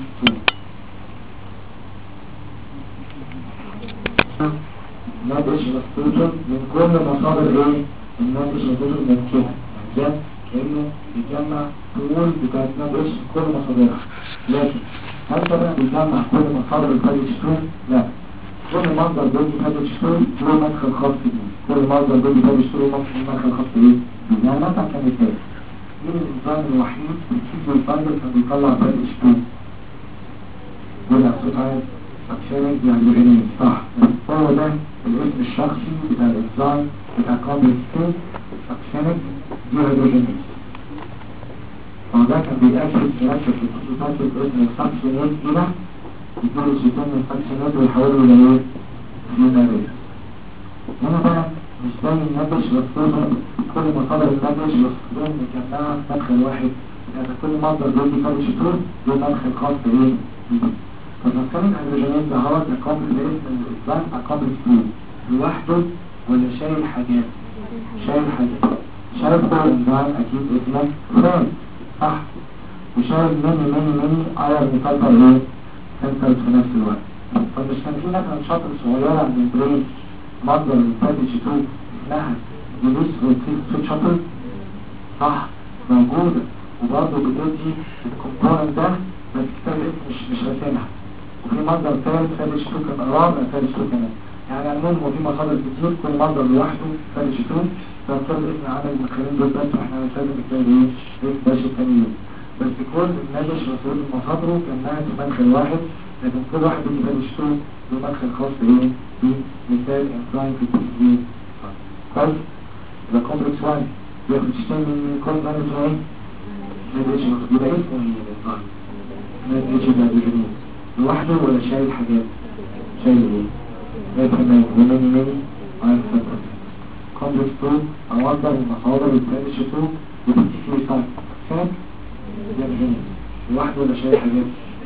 2 ناتج مستوطن من كل مصادر ايه الناتج مستوطن من كده ده كأنه بيجمع طول بتاعت ناتج كل مصادرها لكن هل طبعا بيجمع كل مصادر الفادي شتون؟ لا كل مصدر بيجي فادي شتون له مدخل خاص بيه كل مصدر بيجي فادي شتون له مدخل خاص بيه يعني مثلا كمثال مين الانسان الوحيد بيكيس الفندق كان بيطلع فادي شتون قول أقصد عايز أكشنك يعني صح هو ده الاسم الشخصي بتاع الانزيم بتاع كومبلكس 2 أكشنك ديهيدروجينيز هو ده كان بيأكد يركب في الخصوصات الاسم الفاكسينات كده يدور الشيطان الفاكسينات ويحولوا لإيه؟ لنابل هنا بقى مش زي النبش والصوصة كل مصادر النبش والصوصون مجمعة في مدخل واحد يعني كل مصدر بيدي فرق شطور له مدخل خاص بإيه؟ فالمسكن الهيدروجينيز ده هو الاسم الإسلام أكومبلكس 2 لوحده ولا شايل حاجات؟ شايل حاجات شايل كل انزيم أكيد اسمه فران صح وشايل ماني ايرون ميتال ايه؟ سنترز في نفس الوقت فمش كان في مثلا شاطر صغيرة من برين مصدر الفاتش 2 اسمها جلوس روتين شاطر صح موجودة وبرضه بتدي الكومبوننت ده بس كتاب الاسم مش راسمها وفي مصدر ثالث فاتش 2 كان رابع فاتش 2 كمان يعني المهم هو في مصادر كتير كل مصدر لوحده فاتش 2 فكتاب الاسم عمل المدخلين دول بس واحنا هنستخدم الكتاب ايه باش التانيين بس كل النجش رسول مصادره كان نهج مدخل واحد لكن كل واحد اللي كان يشتغل له مدخل خاص بايه بمثال انزيم في التسجيل كويس يبقى كومبلكس 1 بياخد تشتغل من كل ده اسمه ايه؟ نجش يبقى اسمه ايه الانزيم؟ نجش الهيدروجينيز لوحده ولا شايل حاجات؟ شايل ايه؟ زي كمان وماني عن فترة كومبلكس 2 اوضح المصادر والنجش 2 وبتدي فيه صار فاك لوحده ولا شايل حاجات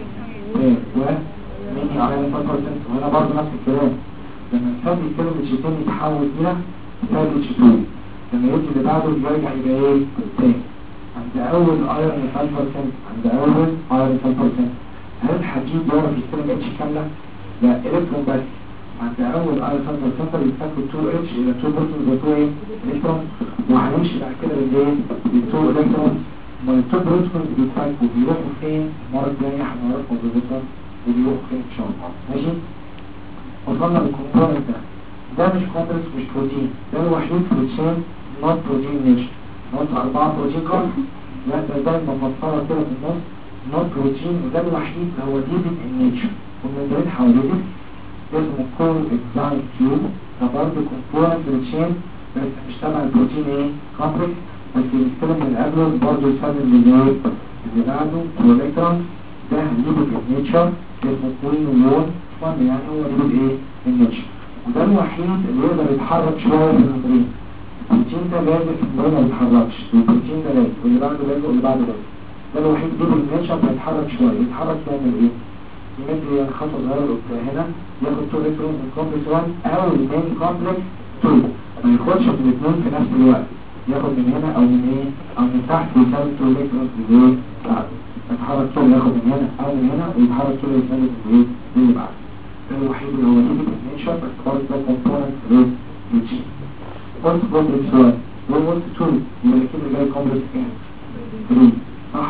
وميني على 5% وهنا برضه نفس الكلام لما الثابت كلمة شيطان يتحول إلى ثابت شيطان لما يجي اللي بعده يرجع يبقى ايه تاني عند أول ايرون 5% عند أول ايرون 5% هل الحديد يعرف يستلم اتش كاملة؟ لا الكترون بس عند أول ايرون 5% بيتاخد 2 اتش إلى 2 بروتون زي 2 ايه الكترون وهنمشي بعد كده بالايه بال2 الكترون ما التوب روتمنز بيتفايقوا بيروحوا فين المرة الجاية هنعرفهم بالظبط وبيروحوا فين ان شاء الله ماشي وصلنا للكومبوننت ده مش كومبلكس مش بروتين ده الوحيد في التشين نوت بروتين نيتشر نوت 4 بروتين كارب لا ده دايما مفصلة كده في النص نوت بروتين وده الوحيد اللي هو ديفيد النيتشر والمدرين حواليه اسمه كول اكزاين كيوب ده برضه كومبوننت في التشين بس مش تبع البروتين ايه كومبلكس بس الكلام اللي قبله برضه يستخدم اللي بعده والالكترون ده ليبك النيتشر اسمه كوين ويون فن يعني هو ليبك ايه النيتشر وده الوحيد اللي يقدر يتحرك شويه في الممبرين البروتين ده لازم في الممبرين ما يتحركش والبروتين ده لازم واللي بعده لازم واللي بعده لازم ده الوحيد ليبك النيتشر بيتحرك شويه يتحرك يعمل ايه؟ يمد الخطوه صغيره هنا ياخد 2 الكترون من كومبلكس 1 او من كومبلكس 2 ما ياخدش من الاثنين في نفس الوقت ياخد من هنا او من ايه او من تحت ويساوي 2 الكترون في ايه بعد يتحرك كله ياخد من هنا او من هنا ويتحرك كله يساوي في ايه اللي بعد ده الوحيد اللي هو ليبك النيتشر بس برضه ده كومبوننت في ايه الجين قلت كومبلكس 1 وقلت 2 يبقى كده جاي كومبلكس كام 3 صح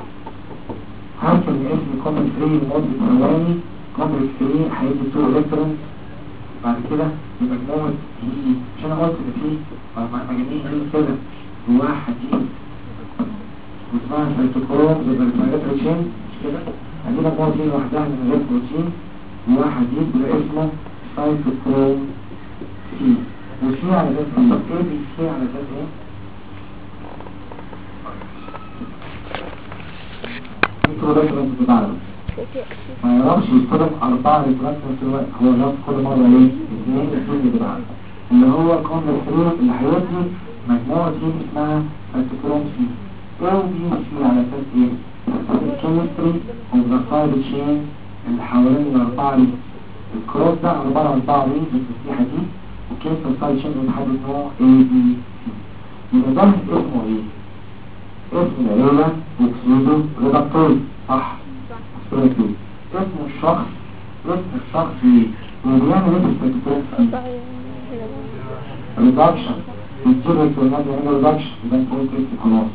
هركب اسم كومبلكس 3 لمده ثواني كومبلكس 3 هيدي 2 الكترون بعد كده بمجموعة دي مش انا قلت ان في مجانين هنا كده جواها حديد واسمها سيتوكروم زي الفايلات روتين مش كده عندي مجموعة دي لوحدها من غير بروتين جواها حديد وده اسمه سيتوكروم سي وسي على اساس ايه بي سي على اساس ايه ميكروبيكرونز بتاعنا ما يعرفش يستخدم 4 ريفرنس في الوقت هو جاب كل مرة ايه 2 بتاعنا اللي هو كومبلكس 3 اللي هيودي مجموعة دي اسمها سيتوكروم سي او بي سي على اساس ايه الكيمستري اوف ذا سايد تشين اللي حوالين الاربعة دي الكروس ده عبارة عن 4 رينز بالتسليحة دي وكيمستري سايد تشين بنحدد نوع اي بي سي يبقى ده اسمه ايه اسم العيلة اوكسيدو ريدكتوري صح؟ سيرتو اسم الشخص ايه؟ وبيعمل ايه بالسيتوكروم فيه؟ ريدكشن بيصير الكلمات يعمل ريدكشن يبقى انت قلت اسم خلاص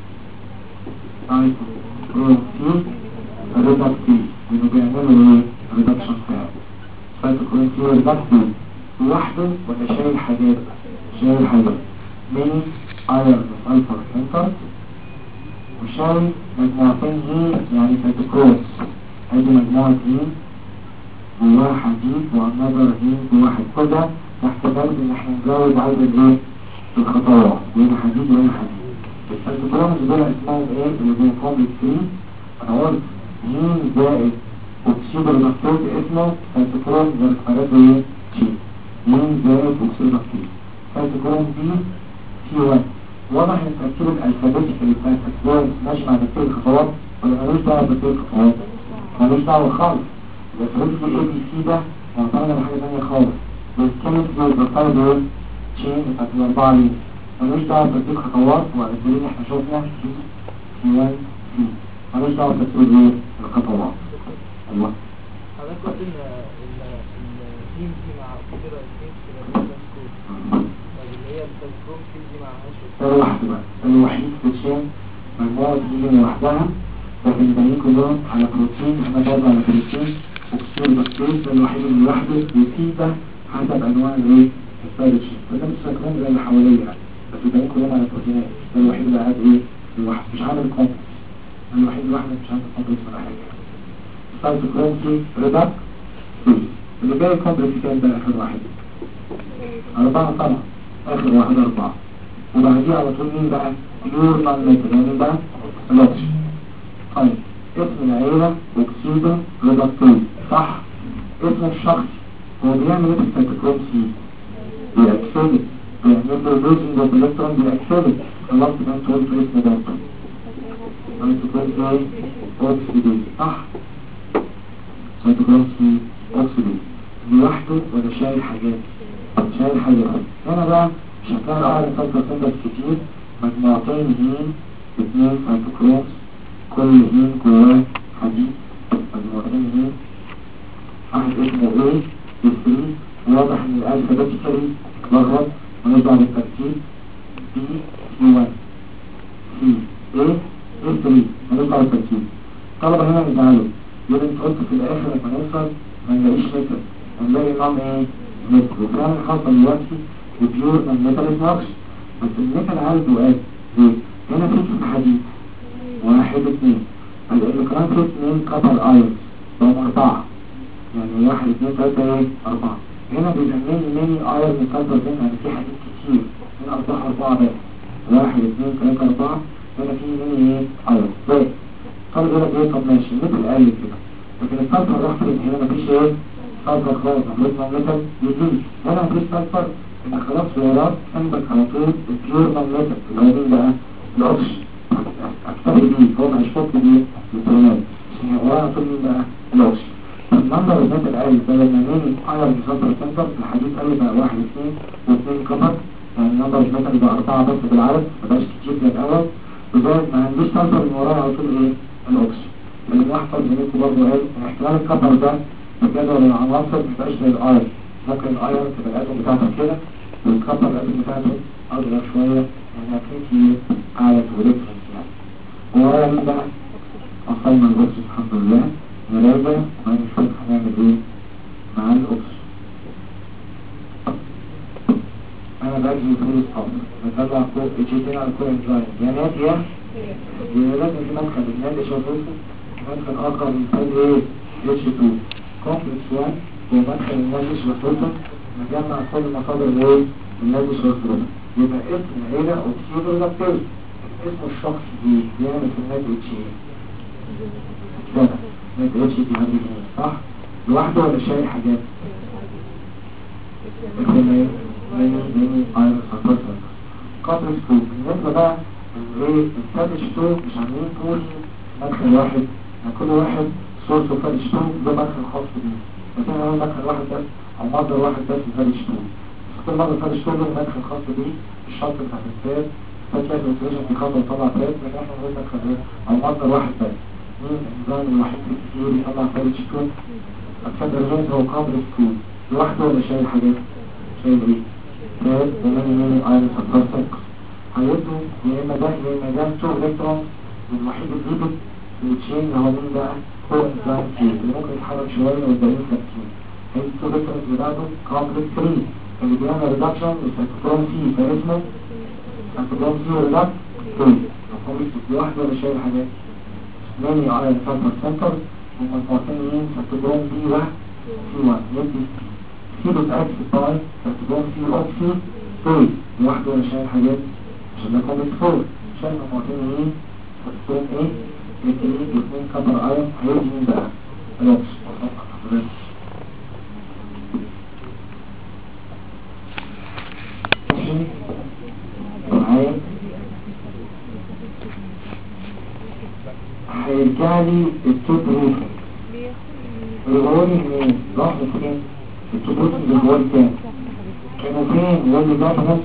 سيتوكروم فيه ريدكتيف لانه بيعملوا ايه؟ ريدكشن فعلا سيتوكروم فيه ريدكتيف لوحده ولا شايل حاجات؟ شايل حاجات ميني ايرون سلفر سنتر وشايل مجموعتين هين يعني سيتوكروم هذه مجموعة هين جواها حديد والنظر هين جواها حديد كده تحت بند ان احنا نجاوب عدد ايه الخطوات وهنا حديد وهنا حديد السيتوكرومز دول اسمهم ايه اللي بينفهم فيه انا قلت هين زائد اكسيد الريدكتيز اسمه سيتوكروم زائد فراد ايه تي هين زائد اكسيد الريدكتيز سيتوكروم دي سي 1 واضح ان الترتيب الالفابيتي اللي بتاع التكوين ماشي مع ترتيب الخطوات ولا ملوش دعوه بترتيب الخطوات؟ ملوش دعوه خالص يبقى فريق الاي بي سي ده معتمد على حاجه ثانيه خالص والكيميك والبروفايل دول تشين بتاعت الاربعه دي ملوش دعوه بترتيب خطوات وعلى الدليل احنا شفنا سي 1 سي ملوش دعوه بترتيب ايه الخطوات. الله حضرتك قلت ان التيم دي مع كده اللي هي التلكروم دي مع ده لوحده بقى ده الوحيد في الشين مجموعة تيجي لوحدها لكن الباقيين كلهم على بروتين احنا برضه على بروتين وكسور بكتير ده الوحيد اللي لوحده بروتين ده حسب انواع الايه السايدشين فده مش سيكون زي اللي حواليه يعني بس الباقيين كلهم على بروتينات ده الوحيد اللي قاعد ايه لوحده مش عامل كومبلكس ده الوحيد لوحده مش عامل كومبلكس ولا حاجه السايتوكروم ريدكت اللي جاي كومبلكس كام ده اخر واحد 4 طبعا اخر واحد 4 وبعديها على طول مين بقى بيور نون ميتال يعني بقى لوكس طيب اسم العيلة اكسيدو ريدكتيز صح اسم الشخص هو بيعمل ايه في السيتوكروم سي بيأكسيد بيعمل له لوزنج اوف الكترون بيأكسيد خلاص يبقى انت قلت اسم ده سيتوكروم سي اوكسيديز صح سيتوكروم سي اوكسيديز لوحده ولا شايل حاجات شايل حاجات هنا بقى شكلها أعلى سلطة سندس كتير مجموعتين هين 2 سيتوكرومز كل هين جواه حديد مجموعتين هين واحد اسمه A B3 واضح ان الالفابيتيكالي اتلخبط ونرجع للترتيب B C1 C A A3 ونرجع للترتيب الطلبة هنا بيزعلوا يقول انت قلت في الاخر لما نوصل ما نلاقيش متر هنلاقي نظام ايه متر وفعلا حصل دلوقتي البيور من ميتال ناقص بس الميتال عارف وقال ليه؟ هنا في حديد 1 2 اللي كمان في 2 كبر ايرون بقوا 4 يعني 1 2 3 ايه 4 هنا بيبقى ميني ايرون كبر زي يعني في حديد كتير هنا 4 بس 1 2 3 4 هنا في ميني ايه ايرون طيب طب يقول لك ايه طب ماشي الميتال قل كده لكن السلفر راح فين هنا مفيش ايه سلفر خالص المفروض ان الميتال يزيد هنا مفيش سلفر انك خلاص وراك عندك على طول البيور ماجنتيك اللي هو مين بقى الاوكس اكتر دي هو مش فاكر دي البرونات عشان وراه على طول مين بقى الاوكس النمبر النت العالي بدل ما مين ايرون سنتر سنتر الحديد قال بقى 1 2 و2 كبر يعني النمبر النت بقى 4 بس بالعدد ما بقاش كتير زي الاول وزائد ما عنديش سنتر من وراه على طول ايه الاوكس اللي بيحصل زميلكم برضه قال ان احتمال الكبر ده بجدول العناصر مش بقاش زي الايرون ممكن الايرون تبقى الاتوم بتاعتك كده والكبر الاتوم بتاعته اصغر شويه يعني هتلاقي اعلى وريفرنس يعني ورايا مين بقى وصلنا الاوكس الحمد لله نراجع ونشوف هنعمل ايه مع الاوكس انا باجي فول ستوب بطلع فوق اتشيتين على كل انزايم يعني ايه يا لازم في مدخل النادي شافوته مدخل اخر من فاد ايه H2 كومبلكس 1 ومدخل النادي شافوته نجمع كل مصادر الايه النادي شافوته يبقى اسم العيلة اوكسيدو ريدكتيز اسم الشخص دي بيعمل في النادي اتش ايه كده نادي اتش دي هدي صح لوحده ولا شايل حاجات اسم ميني ايرون سنتر كومبلكس 2 بالنسبة بقى ايه الفاتش 2 مش عاملين طول مدخل واحد يعني كل واحد سورس فاتش 2 ده مدخل خاص بيه لكن انا مدخل واحد بس او مصدر واحد بس فاتش 2 كل مصدر فاتش 2 له مدخل خاص بيه الشرط بتاع الفات فاتش الاوكسيجن بيخاطر طبعا فات لكن احنا نقول مدخل ايه او مصدر واحد بس مين الانزيم الوحيد في الكتير يطلع فريتش 2؟ الكاتاليز هو كومبلكس 2 لوحده ولا شايل حاجات؟ شايل ايه؟ شايل مين ايرون سبستانس هيدوا يا اما ده يا اما ده 2 الكترون والوحيد الليبيد التشين هو مين بقى؟ هو انزيم كي اللي ممكن يتحرك شويه والباقيين ثابتين. هي 2 الكترون بتاعته كومبلكس 3 اللي بيعمل ريدكشن للسيتوكروم سي فاسمه سيتوكروم سي ريدكت 2 كومبلكس لوحده ولا شايل حاجات؟ ماني ايرون سبستانس ومنطقتين سيتوكروم بي 1 سي 1 يدي كيلو اكس باي سيتوكروم سي اوكسي 2 لوحده ولا شايل حاجات؟ عشان ده كومبلكس 4 شايل منطقتين سيتوكروم ايه؟ الاثنين كبر ايرون هيجي مين بقى؟ الوكس هيرجع لي التوب روت الغوري منين؟ راح لفين؟ التوب روت الغوري كام؟ كانوا فين؟ واللي جابهم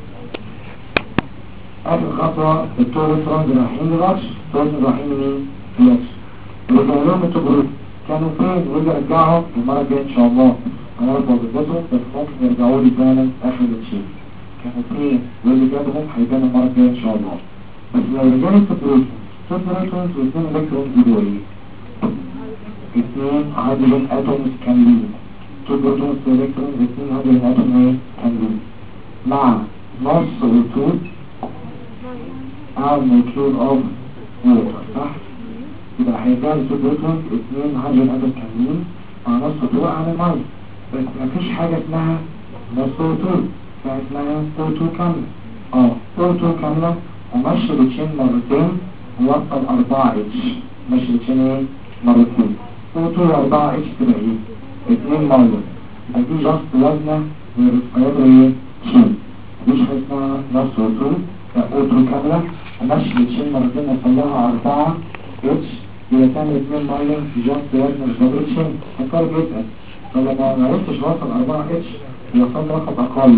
اخر خطوة التوب روت رايحين للوكس رايحين لمين؟ للوكس اللي كانوا لهم التوب روت كانوا فين؟ واللي رجعهم المرة الجاية ان شاء الله انا ربط بضبطهم بس ممكن يرجعوا لي فعلا اخر الشيء كانوا فين؟ واللي جابهم هيبان المرة الجاية ان شاء الله بس لو رجعوا التوب روت الكترونز واثنين الكترونز يبقوا ايه؟ اثنين هيدروجين اتومز كاملين 2 بروتونز والكترونز اثنين هيدروجين اتوم ايه؟ كاملين مع نص رطوب او مولكيول اوف ووتر صح؟ يبقى هيبقى 2 بروتونز اثنين هيدروجين اتوم كاملين مع نص رطوب عن الميه بس مفيش حاجه اسمها نص رطوب فيها اسمها O2 كامله O2 كامله ومشي بتشين مرتين ووصل 4 اتش ماشي بتشين ايه؟ مرتين O2 و4 اتش تبقى ايه؟ 2 ميه دي جاست وزنة ويقدر ايه؟ تشين مفيش حاجة اسمها نص O2 لا O2 كاملة وماشي بتشين مرتين وصل لها 4 اتش يبقى تعمل 2 ميه في جاست وزنة مش قادر تشين فكر جدا فلما ما عرفتش وصل 4 اتش وصلت رقم اقل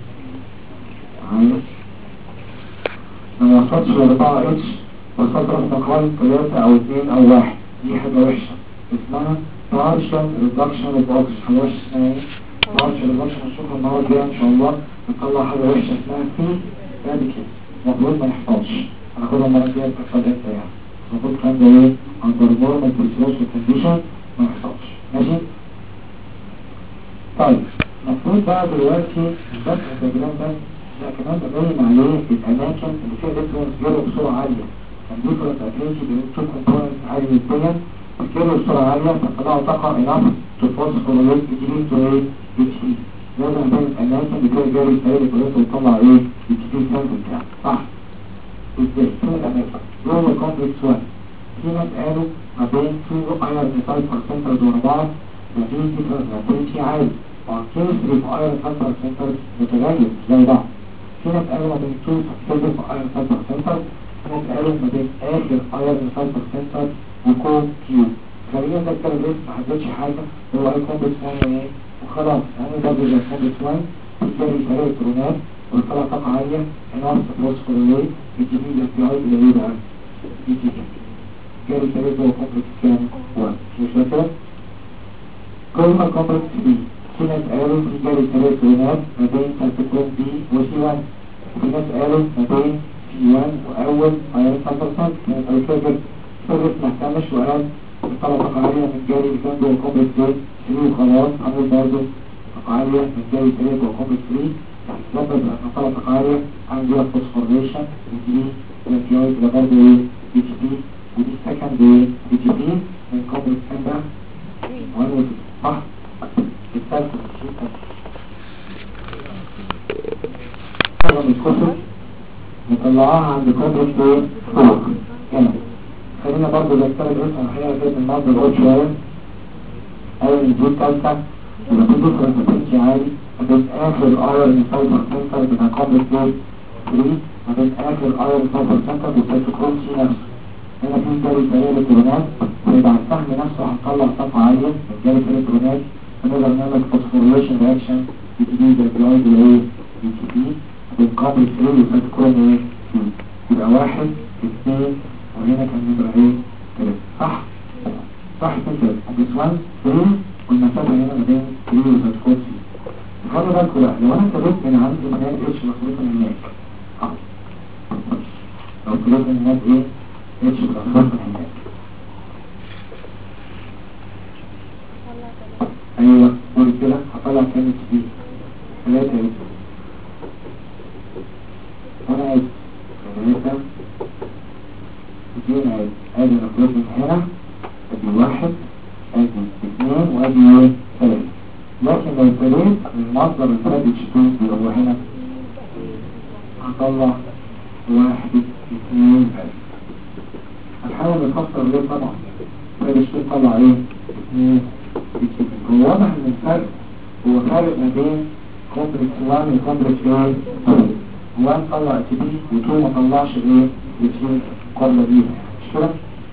عايز لما وصلتش 4 اتش وصلت رقم اقل 3 او 2 او 1 دي حاجة وحشة اسمها partial reduction of oxygen حاجة وحشة اسمها ايه؟ partial reduction هنشوفها النهار الجاية ان شاء الله نطلع حاجة وحشة اسمها في راديكال المفروض ما يحصلش هناخدها المرة الجاية بتحصل امتى يعني المفروض الكلام ده ايه؟ under normal physiological condition ما يحصلش ماشي؟ طيب المفروض بقى دلوقتي بس التجربة ده لا كمان ببين عليه الأماكن اللي فيها ديفرنس جروا بسرعة عالية كان ديفرنس أكريتي بين تو كومبوننتس عالي جدا جروا بسرعة عالية فطلعوا طاقة enough to phosphorylate between to ايه؟ BTP لازم نبين الأماكن اللي فيها جري سريع لكولاتو ويطلع ايه؟ BTP سامبل بتاعه صح؟ ازاي؟ فين الأماكن؟ جوه كومبلكس 1 في ناس قالوا ما بين 2 ايرون سايد بارسنترز ورا بعض مفيش ديفرنس أكريتي عالي وكيمستري في ايرون سايد بارسنترز متغير زي بعض في ناس قالوا ما بين 2 سكتيرز في ايرون سايد بارسنترز في ناس قالوا ما بين اخر ايرون سايد بارسنترز وكو كيو خلينا ده كده لسه ما حددش حاجه هو اي كومبلكس 1 ايه وخلاص يعني ده زي كومبلكس 1 بتجري 3 الكترونات وطلع طاقه عاليه اناس فوسفوريليت بتجيب الاحتياج اللي ايه بقى بتجيب جري 3 هو كومبلكس كام 1 مش فاكر كل ما كومبلكس 3 في ناس قالوا في جري 3 الكترونات ما بين سيتوكروم بي وسي 1 في ناس قالوا ما بين سي 1 واول ايرون سايد بارسنترز كانت الفكر فضلت مهتمش وقال طلع طاقة عالية من جاري اللي كان جوه كومبلكس 3 وخلاص عمل برضه طاقة عالية من جاري 3 جوه كومبلكس 3 لما بقى طلع طاقة عالية عن جوه فوسفوريليشن ودي الانتياج ده برضه ايه بي تي بي ودي سكند ايه بي تي بي من كومبلكس كام بقى؟ وعنوز صح؟ الثالثة حاجة من الكتب نطلعها عند كومبلكس ايه؟ فوق هنا خلينا برضو نتكلم اسم الحقيقة كده من المنظر الأول شوية أول الجود تالتة يبقى في ديفرنس بتمشي عالي ما بين آخر ايرون سايبر سنتر بتاع كومبلكس 3 ما بين آخر ايرون سايبر سنتر والسيتوكروم سي نفسه هنا في جاري سريع الكترونات ويبقى السهم نفسه هنطلع طاقة عالية من جاري سريع الكترونات ونقدر نعمل فوسفوريليشن رياكشن بي تي بي زي بلايد الايه بي تي بي بين كومبلكس 3 والسيتوكروم ايه يبقى 1 2 وهنا كان نمرة ايه 3 صح؟ 1 3 والمسافة هنا ما بين 3 وبتكون سي. خلي بالكوا بقى لو انا كتبت من عندي هناك اتش مخلوطة من هناك لو كتبت من هناك ايه اتش مخلوطة من هناك ايوه قول كده هطلع كلمة دي 3 اتش وانا عايز 3 2 عايز ادي مخلوط من هنا ادي 1 ادي 2 وادي 3. لكن لو ابتديت من مصدر الفرد الشتوت اللي هو هنا هنطلع 1 2 هنحاول نفسر ليه طبعا فرد الشتوت طلع ايه 2 هو واضح ان الفرق هو فرق ما بين كومبلكس 1 وكومبلكس ايه 1 طلع اتش بي و2 ما طلعش ايه الاثنين قبل بيها مش كده؟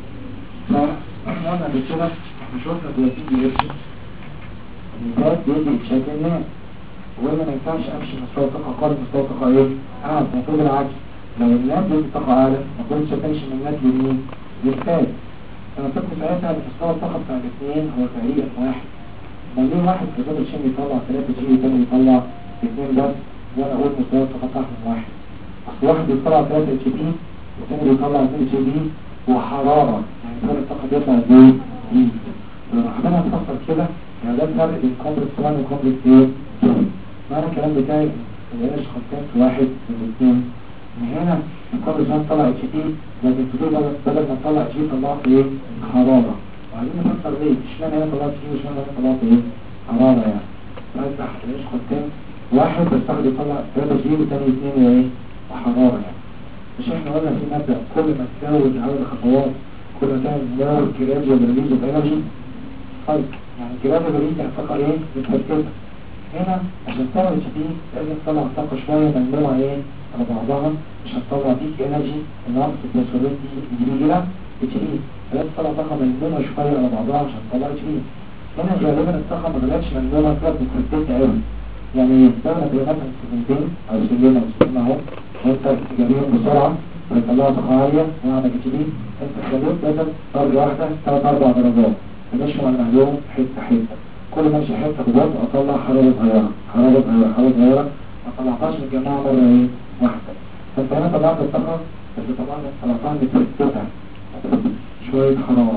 فاحنا بكده احنا شفنا بيتيجي اتش النتاج بيجي بشكل ما وإلا ما ينفعش أمشي مستوى طاقة أقل مستوى طاقة إيه؟ أعلى المفروض العكس لو النات بيجي طاقة أعلى المفروض مش هتمشي من النات لمين؟ للفاد. أنا فكرت ساعتها إن مستوى الطاقة بتاع الاثنين هو تقريبا واحد. ما ليه واحد في دول الشم يطلع 3 جي والتاني يطلع 2 بس وأنا أقول مستوى الطاقة بتاعهم واحد. أصل واحد بيطلع 3 اتش بي والتاني بيطلع 2 اتش بي وحرارة يعني فرق الطاقة بيطلع زي دي. لو حبينا نفسر كده يعني ده الفرق بين كومبلكس 1 وكومبلكس ايه؟ معنى الكلام بتاعي ان انا خطيت واحد من الاثنين من هنا الكومبلكس 1 طلع اتش بي لكن في بدل ما طلع اتش بي طلعت ايه؟ حرارة. وعايزين نفسر ليه؟ اشمعنى هنا طلعت اتش بي واشمعنى هنا طلعت ايه؟ حرارة يعني. فافتح ليش خطيت واحد بس واحد يطلع 3 جي والتاني 2 وايه؟ وحرارة يعني. مش احنا قلنا في مبدأ كل ما تزود عدد الخطوات كل ما تعمل مور جراديوال ريليز اوف انرجي. طيب يعني الجراديوال ريليز يعني طاقة ايه؟ متركزة. هنا عشان تعمل اتش بي لازم تطلع طاقة شوية مجموعة ايه؟ على بعضها مش هتطلع بيك انرجي النقص التسوليت دي بيجي لها اتش بي فلازم تطلع طاقة مجموعة شوية على بعضها عشان تطلع اتش بي. هنا غالبا الطاقة ما طلعتش مجموعة طلعت متركزة قوي. يعني الدولة تبقى مثلا سكنتين او سلمة وسلمة اهو وانت تجاريهم بسرعة ويطلعوا طاقة عالية وعندك اتش بي انت خليت بدل درجة واحدة 3-4 درجات تمشوا على مهلهم حتة حتة كل ما امشي حتة ببطء اطلع حرارة صغيرة حرارة صغيرة ما طلعتهاش من الجماعة مرة ايه واحدة. فانت هنا طلعت الطاقة بس طلعتها متركزة شوية حرارة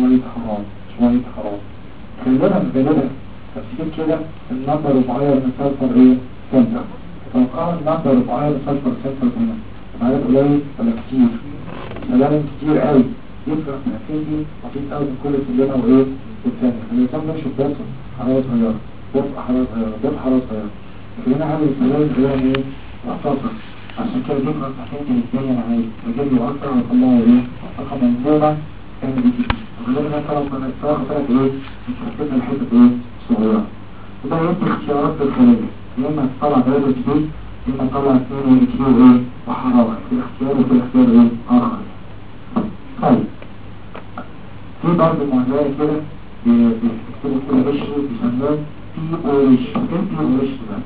غالبا تفسير كده النمبر اوف ايرون سلفر ايه سنتر. توقعوا النمبر اوف ايرون سلفر سنتر هنا عدد قليل ولا كتير؟ سلالم كتير قوي يفرق من دي بسيط قوي من كل سلمة وايه والثاني اللي يتم نمشي ببطء حرارة صغيرة بطء حرارة صغيرة لكن هنا عامل السلالم اللي هو ايه مختصر عشان كده دي من تحتين الدنيا انا عايز اجيب له اكتر واطلعه ايه طاقة منظومة ام دي تي وغالبا هي طلب من الطاقة طلعت ايه متركزة لحتة ايه صغيرة. وده يدي اختيارات للخارجية يا اما تطلع 3 اتش بي يا اما تطلع 2 اتش بي وايه وحرارة في الاختيار وفي الاختيار ايه اخر. طيب في برضه معادلة كده بيكتبوا كده ريشيو بيسموه بي او ريشيو. ايه بي او ريشيو ده؟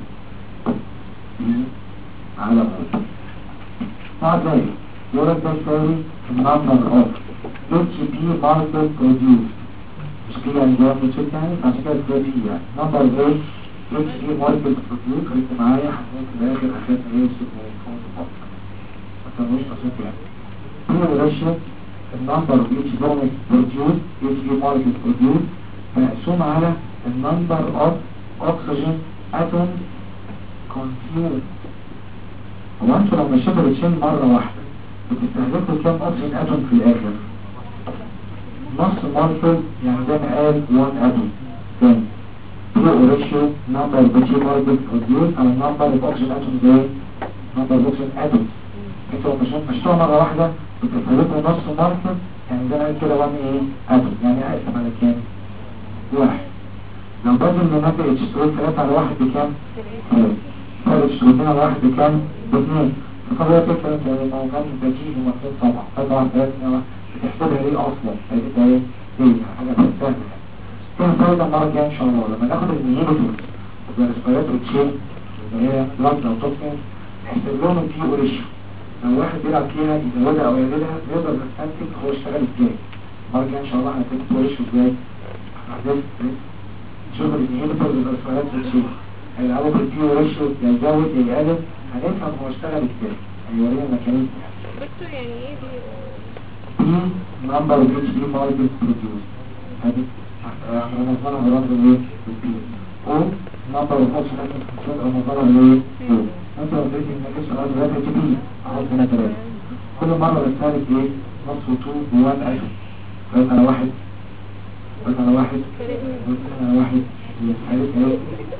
على طول معادلة يقولك ده يساوي النمبر اوف اتش بي ماركت بروديوس مش كده يعني جواب بتشوف يعني عشان كده تبقى بي يعني نمبر ايه اتش بي ماركت بروديوس خليك معايا هنقول في الاخر اخدنا ايه وصلنا للفون فقط ما تنوش تصوت يعني بي او ريشيو النمبر of each unit produced each molecule produced مقسوم على النمبر of oxygen atoms consumed. هو انتوا لما شبه الشين مرة واحدة بتستهلكوا كم oxygen atom في الاخر؟ نص molecule يعني زي ما قال 1 atom then P ratio number of each molecule produced على number of oxygen atoms ايه؟ number of oxygen atoms. انتوا لما مشتوها مرة واحدة بتستهلكوا نص ماركت يعني زي ما قال كده 1 ايه اتم يعني اقسم على كام؟ 1. لو بدل من ناتج اشتروك 3 على 1 بكام؟ 3. فرق اشتروكين على 1 بكام؟ ب2. فطبعا فكرة لو كان التجيب ومحسوب طبعا 3 بتحسبها ليه اصلا؟ فايدتها ايه؟ ايه حاجة سهلة كده فايدة المرة الجاية ان شاء الله لما ناخد النيجاتيف والريسبيراتوري تشين اللي هي بلاد او توكسين نحسب لهم البي او ريشيو. لو واحد بيلعب فيها يزودها او يقللها يقدر نستنتج هو اشتغل ازاي. المرة الجاية ان شاء الله هنتكلم وشه ازاي شوف الانهيبيتور والاسفلات بتشوف هيلعبوا بالبي وريشيو يزود يقلل هنفهم هو اشتغل ازاي هيورينا الميكانيزم دكتور يعني ايه دي بي نمبر اوف اتش بي مولكيولز بروديوس هذه احنا نظرنا برمز الايه البي او نمبر اوف اوكسيديشن فانكشن او نظرنا الايه او انت لو تريد انك تشتغل دلوقتي اتش بي احط هنا 3 كل مره بستهلك ايه نص وطول جوان اجل بس على واحد بس على واحد بس على واحد حالك ايه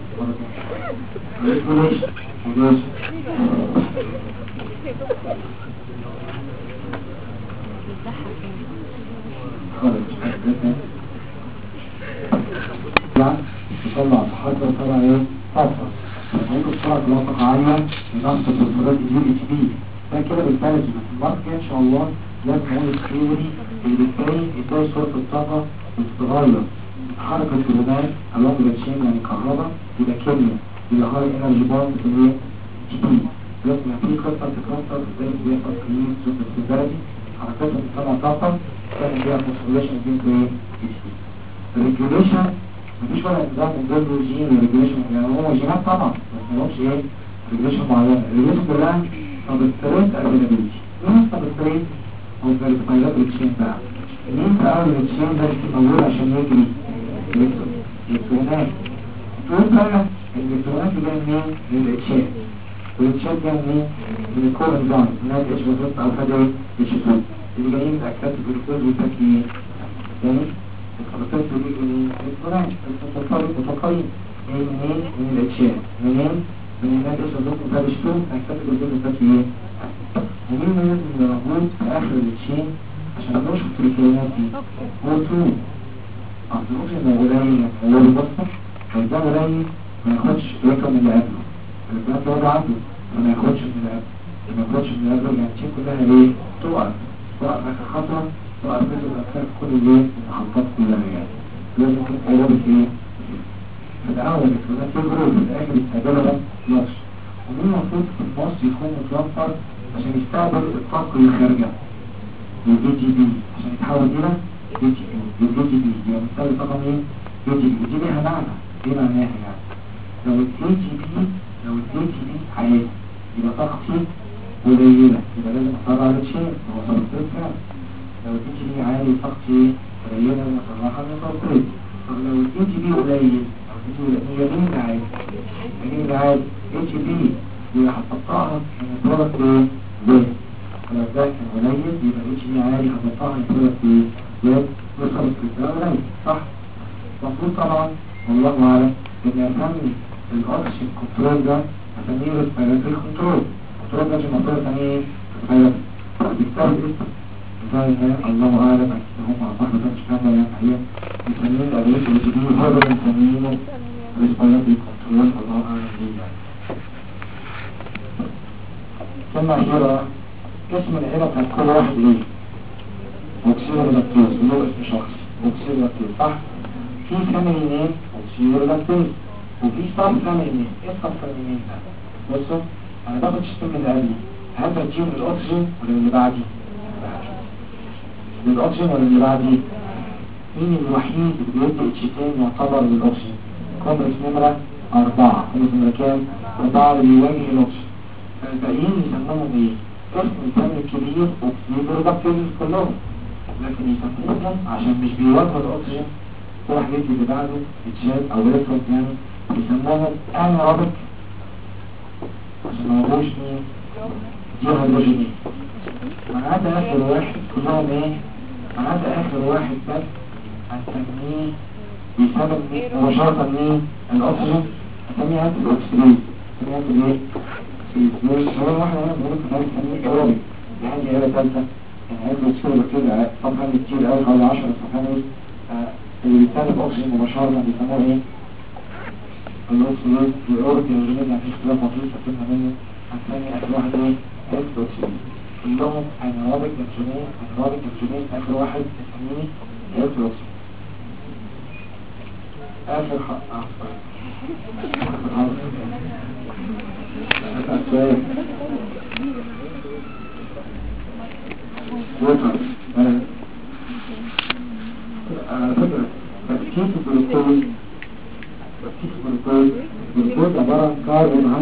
ليش ليش لا تطلع صحات وطلع ايه طاقة هنقول السرعة بلاطة عالية لنقصة الفراد اليو اتش بي ده كده بالتالي في الماركة ان شاء الله لازم نقول الثيوري اللي بتبين ازاي صورة الطاقة بتتغير حركة الهرمونات along the chain يعني كهرباء يبقى كيمياء يبقى هاي انرجي بوند في الايه اتش بي لازم في خطة تتوصل ازاي بيحصل كمية صوت السيزاري حركاتها بتطلع طاقة تعمل بيها فوسفوريليشن بين ايه اتش بي الريجوليشن مفيش ولا نظام من دول جين ريجوليشن يعني هو جينات طبعا بس ملهمش ايه ريجوليشن معينة الريجوليشن كلها سبستريت افيلابيلتي مين سبستريت هو الفيروسات التشين بقى مين تقابل التشين ده موجود عشان يجري الالكترونات تقول بقى الالكترونات اللي جايه منين من الاتشات والاتشات جايه منين من الكو انزايم انها اتش بالظبط او حاجه اتش 2 اللي جايين من اكتات الجلوكوز والتكيين يعني الخلطات اللي من الالكترونات المتقاربين جاي منين من الاتشات منين من الناس اتش بالظبط وتابش 2 اكتات الجلوكوز والتكيين ومين اللي موجود في اخر التشين عشان نشوف الالكترونات دي هو 2 أصدقوش إنه قليل هو بيبصر فإذا قليل ما ياخدش رقم اللي قبله الإنسان ده عنده فما ياخدش من اللي قبله ما ياخدش من اللي قبله يعني الشيء كلها ليه؟ تقع آخر خطوة تقع مثل الأفكار كل اللي المحطات كلها يعني لازم يكون قرابة إيه؟ في الأول الإلكترونات يجروا وفي الآخر يستقبلوا ده نص ومين المفروض في النص يكون متوفر عشان يستقبل الطاقة اللي خارجة البي جي بي عشان يتحول إلى البي جي بي يبقى مستوى طاقة مين؟ البي جي بي دي ليها معنى ايه معناها يعني؟ لو البي جي بي عالي يبقى طاقتي قليلة يبقى لازم اطلع على الشيء هو سبستريت فعلا لو البي جي بي عالي طاقتي قليلة لازم اطلعها من سبستريت طب لو البي جي بي قليل هي مين اللي عالي؟ مين اللي عالي؟ اتش بي اللي هتقطعها من البرودكت ايه؟ زي لو ده كان قليل يبقى اتش بي عالي هتقطعها من البرودكت ايه؟ يوصل الكتاب قليل صح؟ مفروض طبعا والله أعلم إن أسمي الأكسجين كنترول ده أسميه ريسبيراتوري كنترول كنترول ده المفروض أسميه ريسبيراتوري بيكتب اسم زي ما الله أعلم هم على صاحب ده مش كامل يعني حقيقة بيسميه الأدريس اللي بيجيبه هو ده بنسميه ريسبيراتوري كنترول الله أعلم ليه يعني ثم أخيرا اسم العيلة بتاعت كل واحد إيه؟ اوكسيدولاكتوز اللي هو اسم شخص اوكسيدولاكتوز صح في فاميلي نيم اوكسيدولاكتوز وفي سب فاميلي نيم ايه السب فاميلي نيم ده بصوا انا باخد الشتم اللي قبلي هل بديهم للاكسجين ولا اللي بعدي للاكسجين ولا اللي بعدي مين الوحيد اللي بيدي اتشتين يعتبر للاكسجين كومبلكس نمرة 4 كومبلكس نمرة كام 4 اللي يواجه الاكسجين فالباقيين يسموهم ايه اسم الفاميلي الكبير اوكسيدولاكتوز كلهم لكن يسموهم عشان مش بيواجهوا الاكسجين هو حاجات اللي بعده اتشال او ريفرنس يعني بيسموهم انيروبيك عشان ما يبقوش مين دي هيدروجينيز ما عدا اخر واحد كلهم ايه ما عدا اخر واحد بس هنسميه بيسبب مباشرة مين الاكسجين هنسميه هات الاكسجين هنسميه هات الايه مش هو واحد هنا بقول لك هنسميه ايروبيك دي حاجة هنا ثالثة يعني هيدرو كتير كده صفحة كتير قوي حوالي 10 صفحات اللي بيستهلك اكسجين مباشرة بيسموه ايه؟ الاكسجين الاورك الجينيز يعني في اختلاف بسيط فاكرها منه هنسمي اخر واحد ايه؟ اكسجين كلهم انيروبيك اكسجين اخر واحد نسميه اكسجين اخر حق سؤال ووتر على فكرة تركيز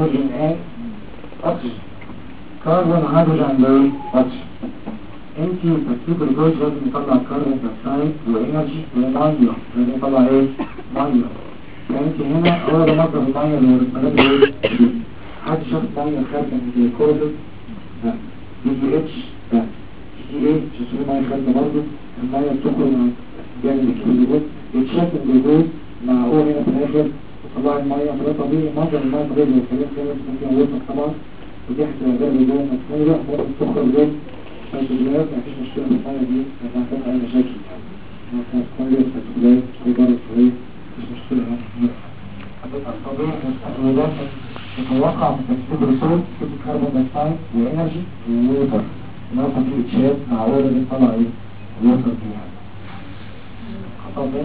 هيدروجين and oxygen. كربون هيدروجين and oxygen. انتي ترتيب الجلوكوز لازم يطلع كربون دايوكسيد وانرجي وميه، لازم يطلع ايه؟ ميه. فانتي هنا هو ده مصدر الميه اللي هو البلد ايه؟ حد شاف ميه خارجه من الكوربس؟ لا. دي اتش؟ لا. دي ايه؟ شايفين ميه خارجه برضه؟ الميه بتخرج من جانب الجلوكوز، يتشاف الجلوكوز مع هو هنا في الاخر طلع الميه، فده طبيعي مصدر الميه طبيعي اللي بيخليها كده ممكن يوصل طبعا، ودي هتبقى جانب جوه مدفونه ممكن تخرج جوه الفيديوهات. مفيش مشكلة في الحاجة دي، ما فيها أي مشاكل يعني. ممكن تكون لي الفيديوهات وإدارة الفيديوهات، مفيش مشكلة يعني. هتبقى طبيعي التحويلات تتوقع من تكسيب الرسول في الكربون دايوكسيد وإنرجي ووتر، ونوصل فيه إتشات مع وورد اللي طلع إيه؟ ووتر فيها. خطاب إيه؟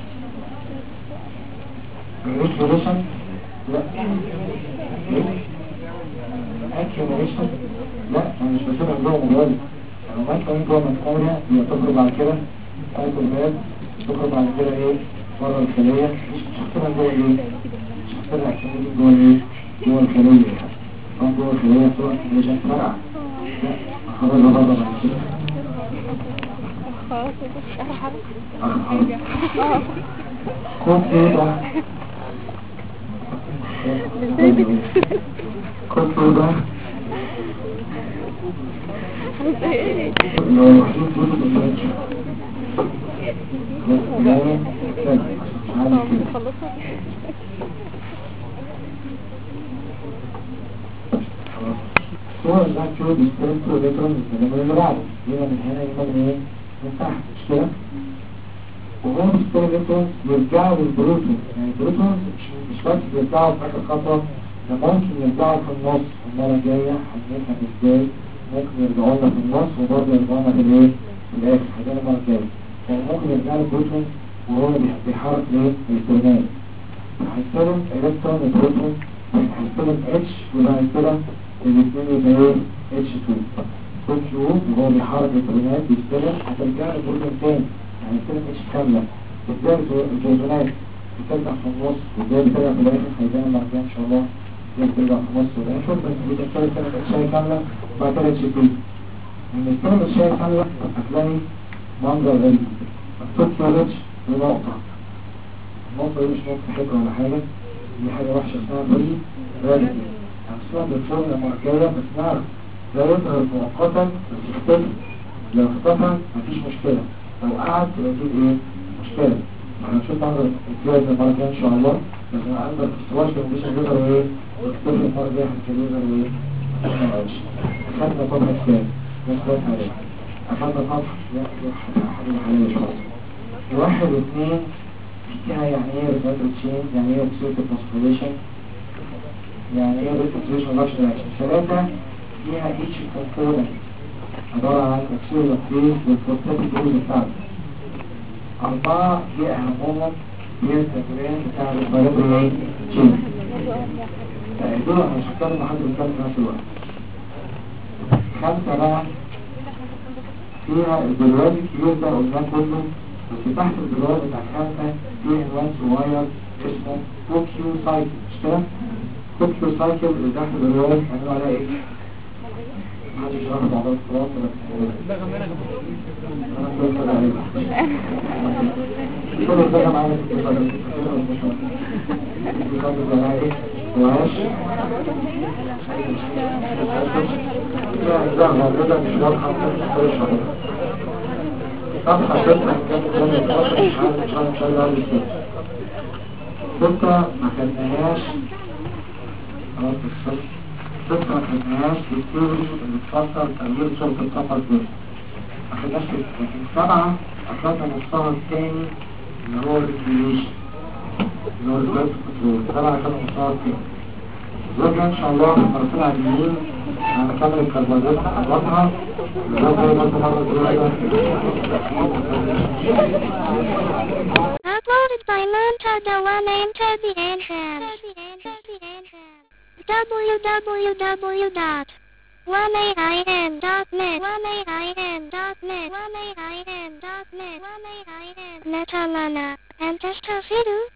الريكيوليشن؟ لا. الأكيوليشن؟ لا، أنا مش بسيبها جوه مجرد. لو ما كان جوه مدخلها هي تخرج بعد كده تاكل باب، تخرج بعد كده ايه؟ بره الخلية. مش هتحطها جوه ايه؟ مش هتحطها عشان تيجي جوه ايه؟ جوه الخلية يعني. طبعا جوه الخلية تروح مش هتفرقع. لا، هخرجها بره بعد كده. خد ايه ده؟ خد ايه ده؟ لو وحيد جزء بالفرنشة صور الزاكيو بيسترنتو الإلكترون السلام اللي بعده يبقى من هنا يبقى من ايه؟ من تحت مش كده؟ وهو بيسترن الإلكترون يرجعوا للبروتون، يعني البروتون مش بس يرجعوا في آخر خطوة، ده ممكن يرجعوا في النص. المرة الجاية هنفهم ازاي ممكن يرجعوا لنا في النص وبرضه يرجعوا لنا في الايه؟ في الآخر هيجينا المرة الجاية. يعني ممكن يرجع له بروتون وهو بيحرك ايه؟ الإلكترونات. هيستلم إلكترون البروتون، هيستلم اتش وده هيستلم الاثنين يبقى ايه؟ اتش 2 كل شوف وهو بيحرك الإلكترونات بيستلم، هترجع له بروتون تاني يعني يستلم اتش كاملة. ازاي الإلكترونات بترجع في النص وازاي بترجع في الآخر هيجينا المرة الجاية إن شاء الله. ازاي بترجع في النص والآخر بس بتستلم اتشاي كاملة وبعد كده اتش 2. لما يستلم اتشاي كاملة هتلاقي منظر غريب مكتوب ثالث بنقطة. النقطة دي مش نقطة حلوة ولا حاجة، دي حاجة وحشة اسمها بري راديكال. هنسمع بالفورم المرة الجاية بس نعرف ده يظهر مؤقتا بس يختفي. لو اختفى مفيش مشكلة، لو قعد تبقى دي ايه؟ مشكلة. هنشوف منظر الكلاس المرة الجاية ان شاء الله، بس انا عندك استواج كونديشن يظهر ايه؟ يختفي المرة الجاية هنخليه يظهر ايه؟ ما قالش. خدنا طبعا كام؟ نسبة عليه. أخذنا طبعا حاجة حالية شوية. واحد واثنين فيها يعني ايه ريفاتر تشين، يعني ايه اكسيوتيف فوسفوريليشن، يعني ايه ريفاتريشن رابشن اكشن. ثلاثة فيها ايتش كومبوننت عبارة عن اكسيوتيف فيز والفوسفاتيك جروز بتاعته. أربعة فيها أهمهم هي التكوين بتاع الريفاتر تشين. دول احنا مش هنتكلم لحد بنتكلم في نفس الوقت. خمسة بقى فيها البلواد الكبير ده قلناه كله، بس تحت البلواد بتاع خمسة فيه عنوان صغير اسمه توكيو سايكل. مش كده؟ توكيو سايكل اللي تحت البلواد هنقول عليها ايه؟ محدش يعرف موضوع الصراط ولا انا كل كده عليك كل ده معايا في الصراط ايه؟ وعاش لا غالبا مش واضحة صفحة 6 ستة ما خدناهاش خلاص. ستة ما خدناهاش الثيوري اللي تفسر تغيير صورة السفر دي ما خدناش ستة، لكن سبعة أخدنا المستوى الثاني اللي هو الريجوليشن اللي هو الجلد كنترول. سبعة أخدنا المستوى الثاني. وجه إن شاء الله في المرسلة اليمين هنكمل الكربونات هنوضحها لغاية ما تمرر دلوقتي. Uploaded by Manta Dewan into the entrance. www.1ain.net Metalana and Testafidu